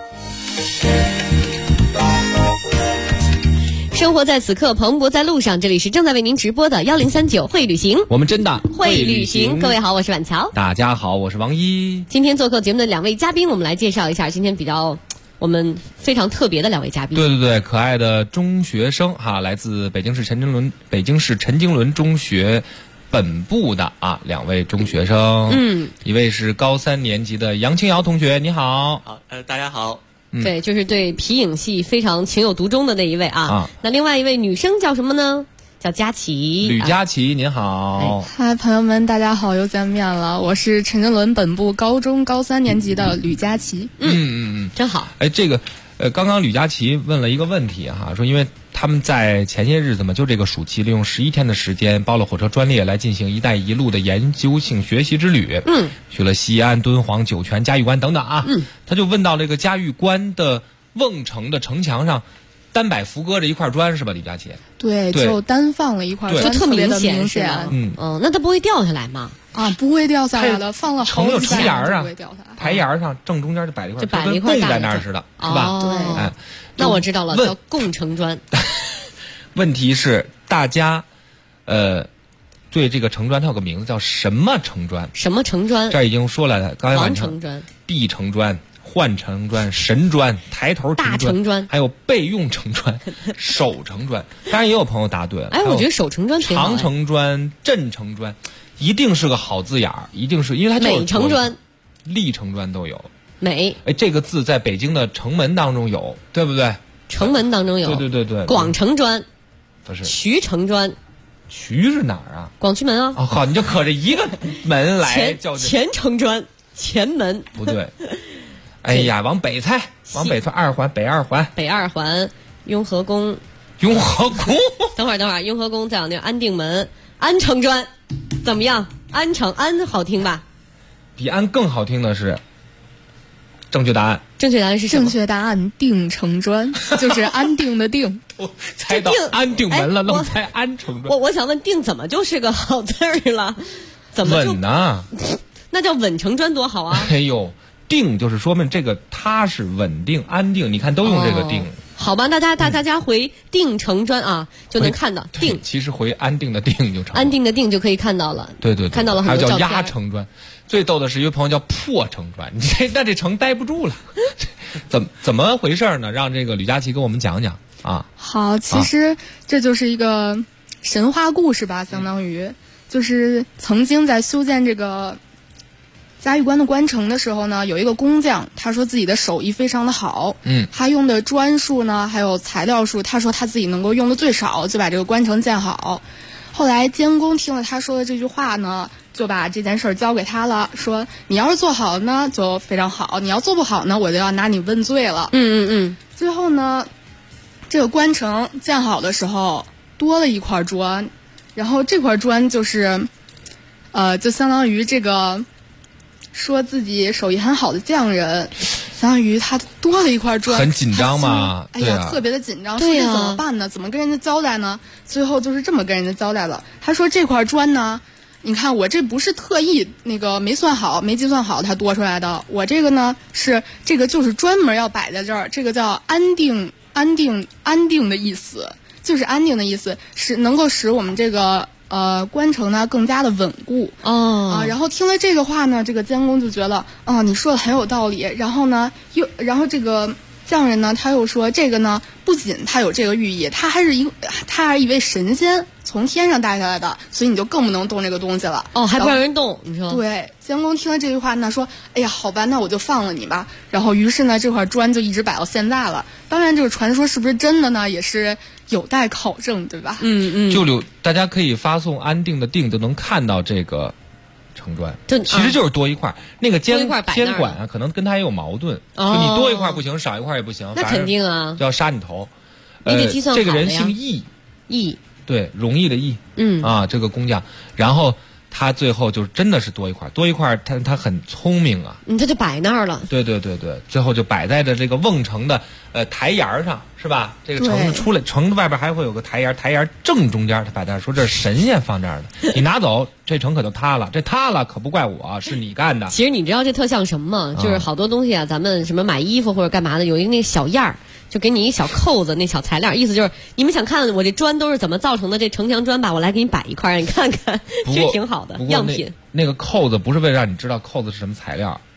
生活在此刻，蓬勃在路上。这里是正在为您直播的1039会旅行， 我们真的会旅行。各位好，我是婉乔。 大家好，我是王一。 今天做客节目的2位嘉宾，我们来介绍一下今天我们非常特别的2位嘉宾。 对，可爱的中学生哈，来自北京市陈经纶中学本部的啊2位中学生，一位是高3年级的杨清瑶同学，你好。 好，大家好。 对，就是对皮影戏非常情有独钟的那一位啊。那另外一位女生叫什么呢？叫佳琪， 吕佳琪，您好。 嗨，朋友们，大家好，又见面了。我是陈真伦本部高中高3年级的吕佳琪。 真好。 这个刚刚吕佳琪问了一个问题哈，说因为他们在前些日子嘛，就这个暑期利用11天的时间包了火车专列来进行一带一路的研究性学习之旅，去了西安、敦煌、酒泉、嘉峪关等等啊。他就问到这个嘉峪关的瓮城的城墙上单摆浮搁着一块砖是吧，李佳琪？ 对，就单放了一块砖， 就特别的明显。 那它不会掉下来吗？ 啊，不会掉下来的，放了好几台沿上， 台沿上正中间就摆了一块， 就摆了一块供在那儿似的，是吧？ 对， 那我知道了，叫共城砖。 问题是大家，对这个城砖它有个名字叫什么城砖？ 什么城砖？ 这儿已经说了，刚才王城砖、 碧城砖、换城砖、神砖、抬头大城砖， 还有备用城砖、守城砖。当然也有朋友答对了。 我觉得守城砖挺好。 长城砖、镇城砖，一定是个好字眼儿，一定是因为它美城砖、 立城砖都有。 美， 这个字在北京的城门当中有，对不对？ 城门当中有。 对。 广城砖。 不是。 渠城砖。 渠是哪儿啊？ 广渠门啊。 好，你就可着一个门来叫前城砖，前门。 不对。哎呀，往北猜，二环，北二环， 雍和宫。 等会儿，雍和宫再往那安定门，安城砖，怎么样？安好听吧？ 比安更好听的是正确答案。 正确答案是什么？ 正确答案定城砖，就是安定的定。 猜到安定门了，愣猜安城砖。 我想问，定怎么就是个好字儿了？怎么就稳呢？ 那叫稳城砖多好啊！ 哎呦，定就是说明这个踏实稳定安定，你看都用这个定。 好吧，大家回定城砖啊，就能看到定。 其实回安定的定就成。 安定的定就可以看到了。 对， 看到了很多照片。 还有叫压城砖，最逗的是一位朋友叫破城砖，那这城待不住了，怎么回事呢？让这个吕佳琪跟我们讲讲啊。 好，其实这就是一个神话故事吧，相当于就是曾经在修建这个嘉峪关的关城的时候呢，有一个工匠，他说自己的手艺非常的好，他用的砖数呢，还有材料数，他说他自己能够用的最少，就把这个关城建好。后来监工听了他说的这句话呢，就把这件事交给他了，说你要是做好呢就非常好，你要做不好呢我就要拿你问罪了。最后呢，这个关城建好的时候多了一块砖，然后这块砖就是就相当于这个说自己手艺很好的匠人，相当于他多了一块砖， 很紧张嘛。 哎呀，特别的紧张，说这怎么办呢？怎么跟人家交代呢？最后就是这么跟人家交代了。他说这块砖呢，你看我这不是特意那个没算好、没计算好它多出来的，我这个呢是这个就是专门要摆在这儿，这个叫安定的意思，就是安定的意思，是能够使我们这个关城呢更加的稳固。然后听了这个话呢，这个监工就觉得你说的很有道理。然后这个匠人呢，他又说这个呢不仅他有这个寓意，他还是一位神仙从天上带下来的，所以你就更不能动这个东西了。 还不让人动，你说？ 对，监工听了这句话呢，说哎呀好吧，那我就放了你吧。然后于是呢，这块砖就一直摆到现在了。当然这个传说是不是真的呢，也是有待考证，对吧？ 就大家可以发送安定的定，就能看到这个城砖，其实就是多一块。那个监管啊，可能跟他也有矛盾，就你多一块不行，少一块也不行， 那肯定啊， 就要杀你头。 你得计算好这个人姓易，对，容易的易，这个工匠，然后他最后就真的是多一块，他很聪明啊， 他就摆那儿了。 对，最后就摆在这个瓮城的台沿上，是吧？这个城出来，城外边还会有个台沿，台沿正中间，他摆在那儿说这是神仙放这儿的，你拿走这城可就塌了，这塌了可不怪我，是你干的。 其实你知道这特像什么吗？就是好多东西啊，咱们什么买衣服或者干嘛的，有一个那小样儿。就给你一小扣子，那小材料，意思就是你们想看我这砖都是怎么造成的，这城墙砖吧，我来给你摆一块，让你看看，其实挺好的样品。 那个扣子不是为了让你知道扣子是什么材料，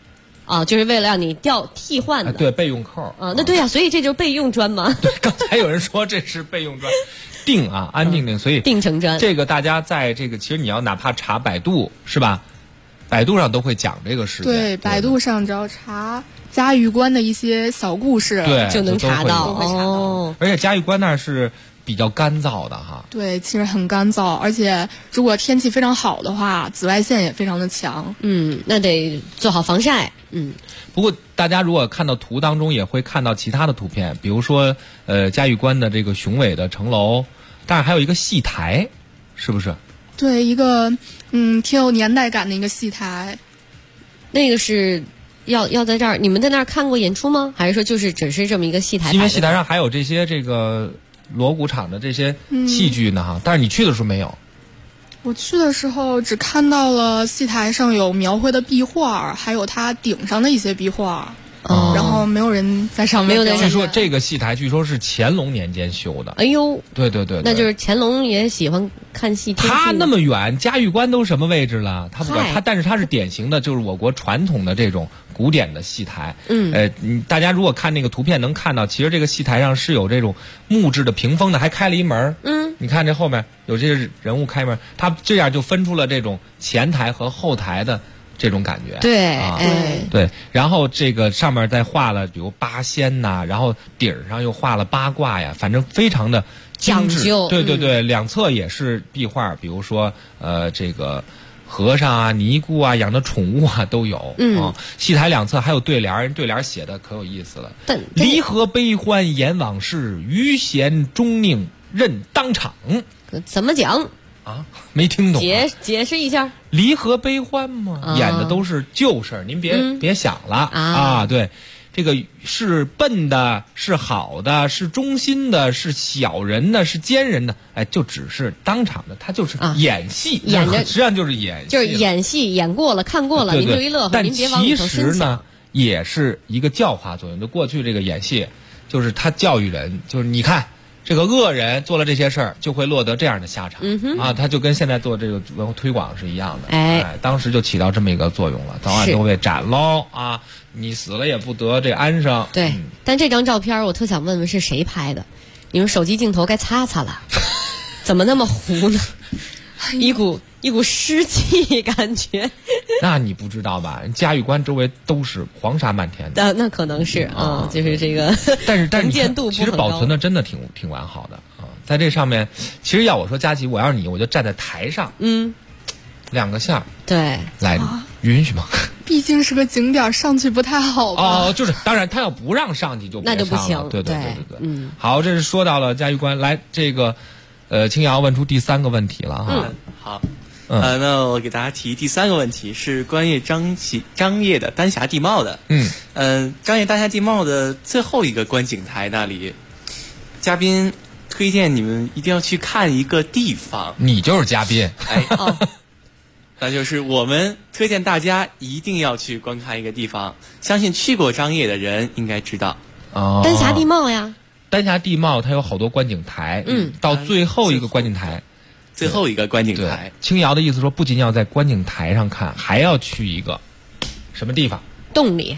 啊，就是为了让你替换的。 对，备用扣。 啊，那对呀，所以这就是备用砖嘛。 对，刚才有人说这是备用砖。定啊，安定，所以定成砖。 这个大家在这个，其实你要哪怕查百度是吧？百度上都会讲这个事情。 对，百度上只要查嘉峪关的一些小故事， 对， 就能查到。 哦， 而且嘉峪关那儿是比较干燥的哈。 对，其实很干燥，而且如果天气非常好的话，紫外线也非常的强。 那得做好防晒。 不过大家如果看到图当中，也会看到其他的图片，比如说嘉峪关的这个雄伟的城楼，但是还有一个戏台，是不是？ 对，一个挺有年代感的一个戏台。 那个是要在这儿，你们在那儿看过演出吗？还是说就是只是这么一个戏台？ 因为戏台上还有这些这个锣鼓场的这些器具呢哈，但是你去的时候没有。 我去的时候只看到了戏台上有描绘的壁画，还有它顶上的一些壁画，然后没有人在上面。 据说这个戏台据说是乾隆年间修的。 哎呦， 对， 那就是乾隆也喜欢看戏。 他那么远，嘉峪关都什么位置了？他不管他，但是他是典型的，就是我国传统的这种古典的戏台。大家如果看那个图片能看到，其实这个戏台上是有这种木质的屏风的，还开了一门。你看这后面有这些人物开门，他这样就分出了这种前台和后台的这种感觉。对，然后这个上面再画了比如八仙呐，然后底儿上又画了八卦呀，反正非常的讲究。 对，两侧也是壁画，比如说这个和尚啊、尼姑啊、养的宠物啊都有。戏台两侧还有对联，对联写的可有意思了。离合悲欢言往事，余弦终宁任当场。 怎么讲啊？没听懂。 解释一下。 离合悲欢嘛，演的都是旧事儿，您别想了啊。对，这个是笨的，是好的，是忠心的，是小人的，是奸人的，就只是当场的，他就是演戏， 演的实际上就是演戏， 就是演戏，演过了，看过了，您就一乐呵，您别往里头深想。 但其实呢，也是一个教化作用。就过去这个演戏，就是他教育人，就是你看。这个恶人做了这些事儿，就会落得这样的下场。他就跟现在做这个文化推广是一样的。当时就起到这么一个作用了，早晚都被斩喽啊！你死了也不得这安生。 对，但这张照片我特想问问是谁拍的？你们手机镜头该擦擦了，怎么那么糊呢？一股湿气感觉。 那你不知道吧？嘉峪关周围都是黄沙漫天的。 那可能是就是这个， 但是能见度其实保存的真的挺完好的啊。在这上面，其实要我说佳琪，我要是你，我就站在台上，两个线， 对， 来允许吗？ 毕竟是个景点，上去不太好吧？ 就是当然，他要不让上去就那就不行。 对。好，这是说到了嘉峪关，来这个。青瑶问出第3个问题了哈。 好，那我给大家提第3个问题，是关于张掖的丹霞地貌的。张掖丹霞地貌的最后一个观景台那里，嘉宾推荐你们一定要去看一个地方。 你就是嘉宾， 那就是我们推荐大家一定要去观看一个地方，相信去过张掖的人应该知道。 丹霞地貌呀。 丹霞地貌它有好多观景台，到最后一个观景台，青瑶的意思说，不仅要在观景台上看，还要去一个什么地方？ 洞里。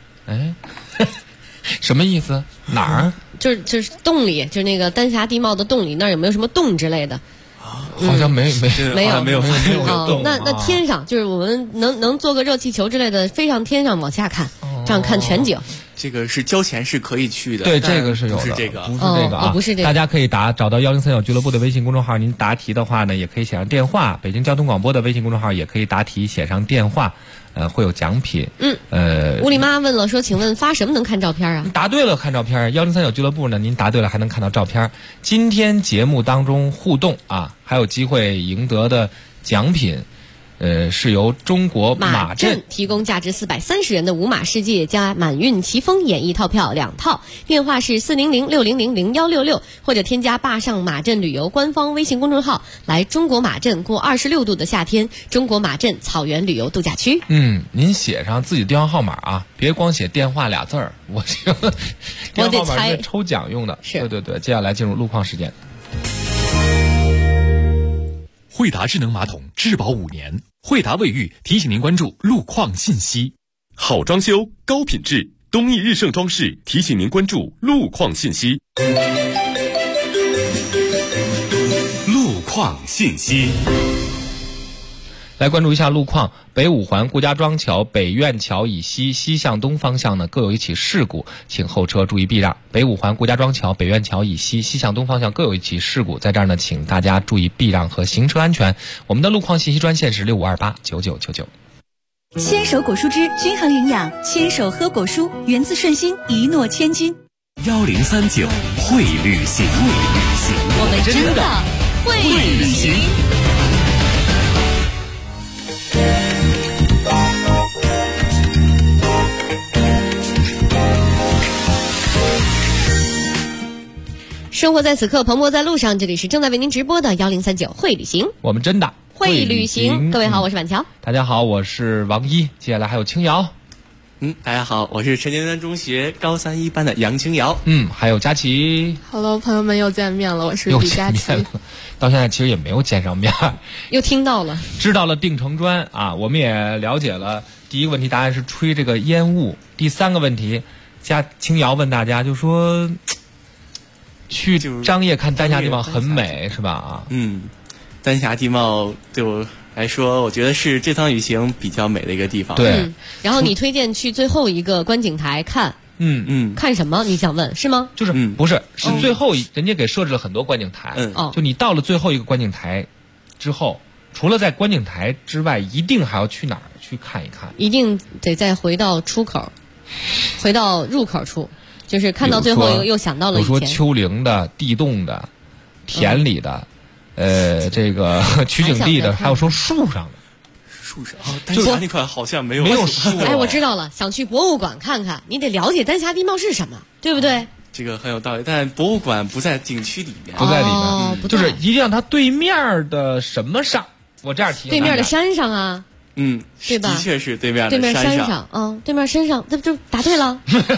什么意思？哪儿？ 就是洞里，就是那个丹霞地貌的洞里，那儿有没有什么洞之类的？ 好像没有洞。 那天上就是我们能做个热气球之类的，飞上天上往下看，这样看全景。 这个是交钱是可以去的， 对，这个是有的， 不是这个啊， 不是这个。 大家可以找到1039俱乐部的微信公众号，您答题的话呢，也可以写上电话。北京交通广播的微信公众号也可以答题，写上电话，会有奖品。 屋里妈问了说，请问发什么能看照片啊？ 答对了看照片，1039俱乐部呢，您答对了还能看到照片。今天节目当中互动啊，还有机会赢得的奖品。是由中国马镇提供价值430元的五马世界加满运奇风演艺套票2套，电话是400-600-0166，或者添加坝上马镇旅游官方微信公众号，来中国马镇过26度的夏天，中国马镇草原旅游度假区。 您写上自己的电话号码啊，别光写电话俩字儿，我这个电话号码是抽奖用的。对，接下来进入路况时间。 惠达智能马桶质保5年，惠达卫浴提醒您关注路况信息。 好装修，高品质。东义日盛装饰提醒您关注路况信息。路况信息。 来关注一下路况，北五环顾家庄桥北苑桥以西西向东方向呢各有一起事故，请后车注意避让。北五环顾家庄桥北苑桥以西西向东方向各有一起事故，在这儿呢请大家注意避让和行车安全。我们的路况信息专线是65289999。 牵手果蔬汁均衡营养，牵手喝果蔬，源自顺心，一诺千金。 1039会旅行， 我们真的会旅行。 生活在此刻，蓬勃在路上。这里是正在为您直播的1039会旅行， 我们真的会旅行。各位好，我是婉乔。 大家好，我是王一。接下来还有青瑶。 大家好，我是陈家墩中学高3一班的杨青瑶。 还有佳琪。 Hello， 朋友们又见面了，我是李佳琪。 到现在其实也没有见上面， 又听到了， 知道了定城砖啊，我们也了解了。第一个问题答案是吹这个烟雾。第三个问题，青瑶问大家就说。去张掖看丹霞地貌很美是吧？ 丹霞地貌对我来说，我觉得是这趟旅行比较美的一个地方。 对， 然后你推荐去最后一个观景台看，看什么？你想问是吗？ 就是不是最后人家给设置了很多观景台，就你到了最后一个观景台之后，除了在观景台之外，一定还要去哪儿去看一看？ 一定得再回到出口，回到入口处。就是看到最后又想到了以前， 比如说丘陵的、地洞的、田里的，这个取景地的，还有说树上的。 树上丹霞那块好像没有树。 哎，我知道了，想去博物馆看看，你得了解丹霞地貌是什么，对不对？ 这个很有道理，但博物馆不在景区里面， 不在里面，就是一定要它对面的什么上。我这样提， 对面的山上啊。对吧？ 的确是对面的山上，对面山上，那不就答对了？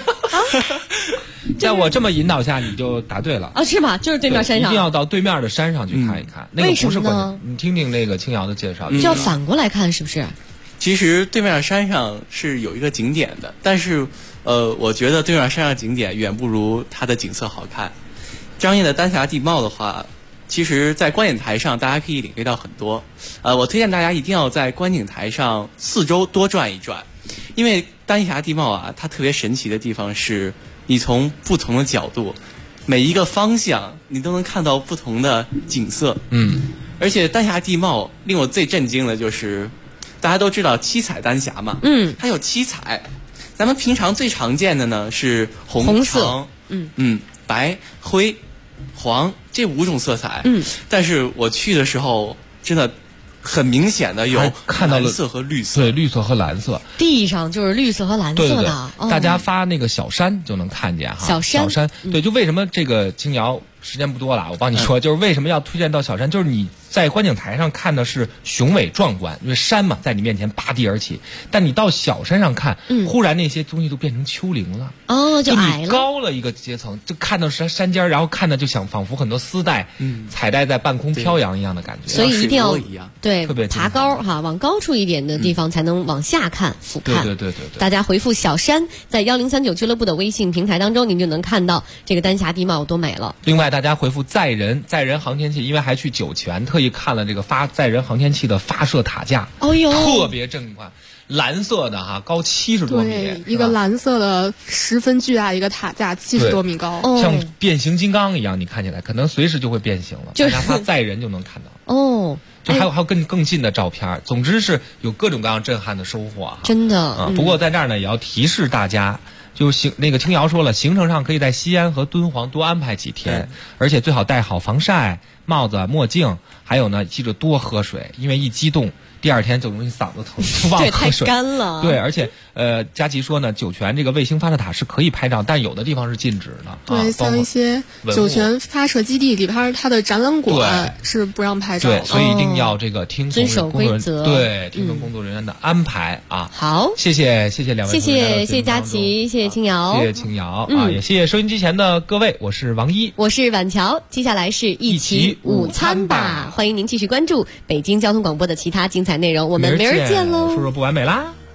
在我这么引导下，你就答对了啊？是吗？就是对面山上， 一定要到对面的山上去看一看。那个不是关键，你听听那个青瑶的介绍， 就要反过来看，是不是？ 其实对面山上是有一个景点的，但是我觉得对面山上景点远不如它的景色好看。张掖的丹霞地貌的话。其实，在观景台上，大家可以领略到很多。我推荐大家一定要在观景台上四周多转一转，因为丹霞地貌啊，它特别神奇的地方是，你从不同的角度，每一个方向，你都能看到不同的景色。而且丹霞地貌令我最震惊的就是，大家都知道七彩丹霞嘛，它有七彩。咱们平常最常见的呢是红色， 白、灰。黄这5种色彩，但是我去的时候真的很明显的有看到了蓝色和绿色， 对，绿色和蓝色， 地上就是绿色和蓝色的。 对，大家发那个小山就能看见哈。小山，对，就为什么这个青瑶时间不多了，我帮你说，就是为什么要推荐到小山，就是你在观景台上看的是雄伟壮观，因为山嘛在你面前拔地而起，但你到小山上看，忽然那些东西都变成丘陵了， 就矮了， 你高了一个阶层，就看到山尖，然后看的就仿佛很多丝带、彩带在半空飘扬一样的感觉， 所以一定要对特别爬高哈，往高处一点的地方才能往下看俯瞰。 对， 大家回复小山，在1039俱乐部的微信平台当中，您就能看到这个丹霞地貌有多美了。 另外，大家回复载人航天器，因为还去酒泉特意看了这个载人航天器的发射塔架，特别震撼，蓝色的哈，高70多米， 对，一个蓝色的十分巨大一个塔架，70多米高， 像变形金刚一样，你看起来可能随时就会变形了，大家发载人就能看到就还有更近的照片，总之是有各种各样震撼的收获哈， 真的。 不过在这儿呢，也要提示大家。就那个青瑶说了，行程上可以在西安和敦煌多安排几天，而且最好带好防晒、帽子、墨镜，还有呢，记着多喝水，因为一激动，第二天就容易嗓子疼，就忘了喝水。 太干了。 对，而且佳琪说呢，酒泉这个卫星发射塔是可以拍照，但有的地方是禁止的。 对，像一些酒泉发射基地里边，它的展览馆是不让拍照。 对，所以一定要这个听从遵守规则。 对，听从工作人员的安排啊。 好， 谢谢两位， 谢谢佳琪，谢谢青瑶， 谢谢青瑶啊，也谢谢收音机前的各位，我是王一， 我是婉乔，接下来是一起午餐吧，欢迎您继续关注北京交通广播的其他精彩内容，我们明儿见喽， 说不完美啦。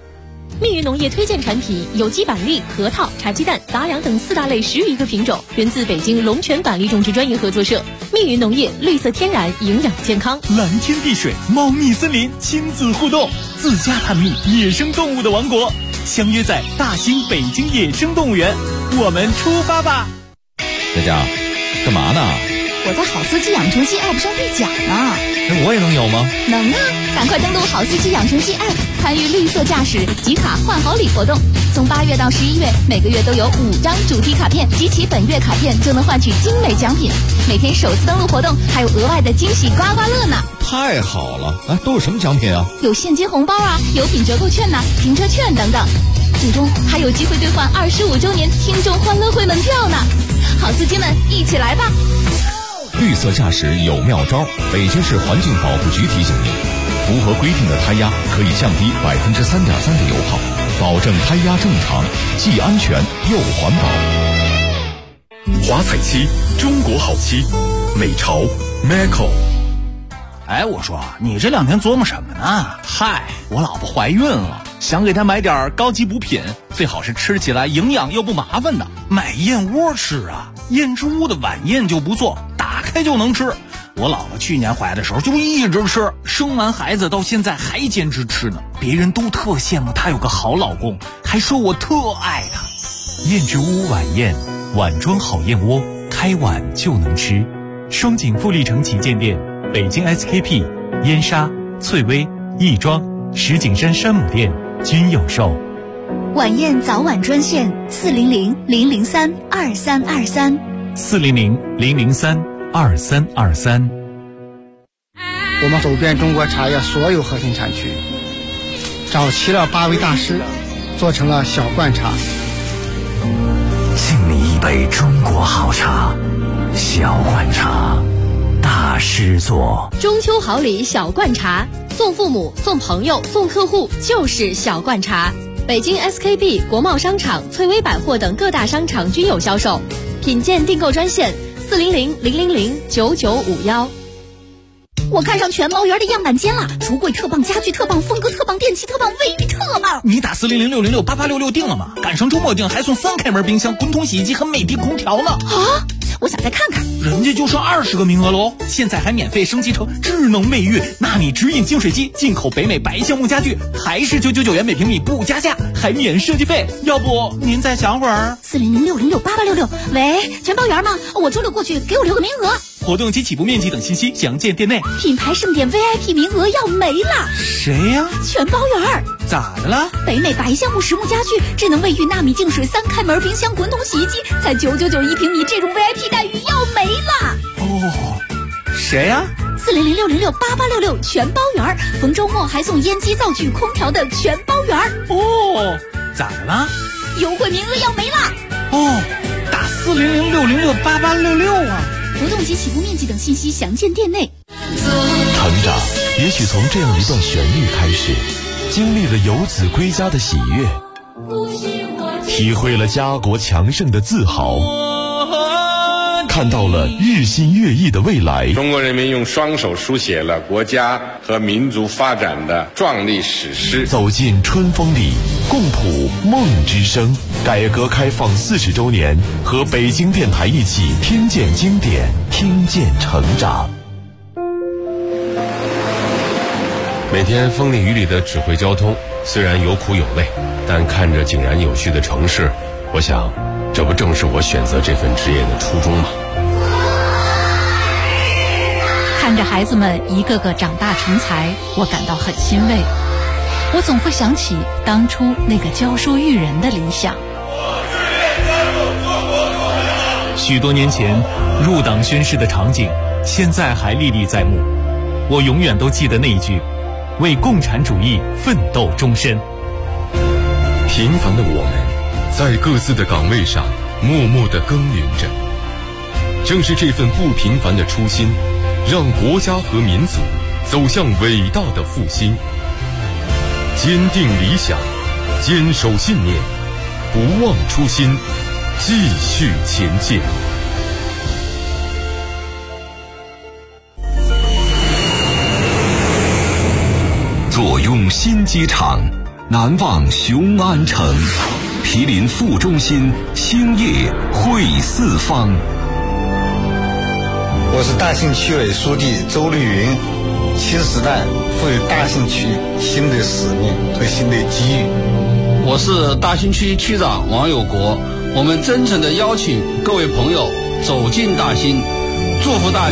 密云农业推荐产品有机板栗、核桃、茶鸡蛋、杂粮等4大类10余个品种，源自北京龙泉板栗种植专业合作社。密云农业，绿色天然，营养健康。 蓝天碧水，茂密森林，亲子互动，自家探秘野生动物的王国，相约在大兴北京野生动物园，我们出发吧！ 佳佳，干嘛呢？ 我在好司机养成记 App 上兑奖呢。 那我也能有吗？ 能啊！赶快登录好司机养成记 App， 参与绿色驾驶集卡换好礼活动。从8月到11月，每个月都有5张主题卡片，集齐本月卡片就能换取精美奖品。每天首次登录活动还有额外的惊喜刮刮乐呢！ 太好了！都有什么奖品啊？ 有现金红包啊，有品折扣券呐、停车券等等。最终还有机会兑换25周年听众欢乐会门票呢！好司机们，一起来吧！ 绿色驾驶有妙招，北京市环境保护局提醒您，符合规定的胎压可以降低3.3%的油耗，保证胎压正常，既安全又环保。 华彩漆，中国好漆，美潮 Macco。 哎，我说你这2天琢磨什么呢？嗨，我老婆怀孕了，想给她买点高级补品，最好是吃起来营养又不麻烦的。买燕窝吃啊，燕之屋的晚宴就不错，打开就能吃。我老婆去年怀的时候就一直吃，生完孩子到现在还坚持吃呢。别人都特羡慕她有个好老公，还说我特爱她。 燕之屋晚宴，碗装好燕窝，开碗就能吃。双井富力城旗舰店，北京 SKP、燕莎、翠微、亦庄、石景山山姆店均有售。 晚宴早晚专线400-003-2323。 400-003-2323。 我们走遍中国茶叶所有核心产区，找齐了8位大师，做成了小罐茶。 敬你一杯中国好茶，小罐茶，大师做。 中秋好礼小罐茶，送父母、送朋友、送客户就是小罐茶。北京 SKP、国贸商场、翠微百货等各大商场均有销售。品鉴订购专线400-000-9951。 我看上全毛园的样板间了，橱柜特棒，家具特棒，风格特棒，电器特棒，卫浴特棒。 你打400-606-8866订了吗？赶上周末订还送3开门冰箱、滚筒洗衣机和美的空调呢。 啊！我想再看看。 人家就剩20个名额喽，现在还免费升级成智能卫浴，纳米直饮净水机，进口北美白橡木家具，还是999元每平米不加价，还免设计费。要不您再想会儿 ？400-606-8866。喂，全包园吗？我周6过去，给我留个名额。 活动及起步面积等信息详见店内。 品牌盛典 VIP 名额要没了。 谁呀？ 全包园。 咋的了？ 北美白橡木实木家具，智能卫浴，纳米净水，3开门冰箱，滚筒洗衣机，才999平米，这种 VIP 待遇要没了。 哦，谁呀 ？400-606-8866全包园，逢周末还送烟机、灶具、空调的全包园。 哦，咋的了？ 优惠名额要没了。 哦，打400-606-8866啊。 活动及起步面积等信息详见店内。 成长也许从这样一段旋律开始，经历了游子归家的喜悦，体会了家国强盛的自豪，看到了日新月异的未来。 中国人民用双手书写了国家和民族发展的壮丽史诗。 走进春风里，共谱梦之声。改革开放40周年，和北京电台一起听见经典，听见成长。 每天风里雨里的指挥交通，虽然有苦有累，但看着井然有序的城市，我想这不正是我选择这份职业的初衷吗？ 看着孩子们一个个长大成才，我感到很欣慰。我总会想起当初那个教书育人的理想。 许多年前入党宣誓的场景，现在还历历在目。我永远都记得那一句：为共产主义奋斗终身。 平凡的我们，在各自的岗位上默默地耕耘着。正是这份不平凡的初心，让国家和民族走向伟大的复兴。坚定理想，坚守信念，不忘初心，继续前进。 坐拥新机场， 难忘雄安城。毗邻副中心，兴业汇四方。 我是大兴区委书记周丽云。新时代赋予大兴区新的使命和新的机遇。 我是大兴区区长王有国。我们真诚地邀请各位朋友走进大兴，祝福大家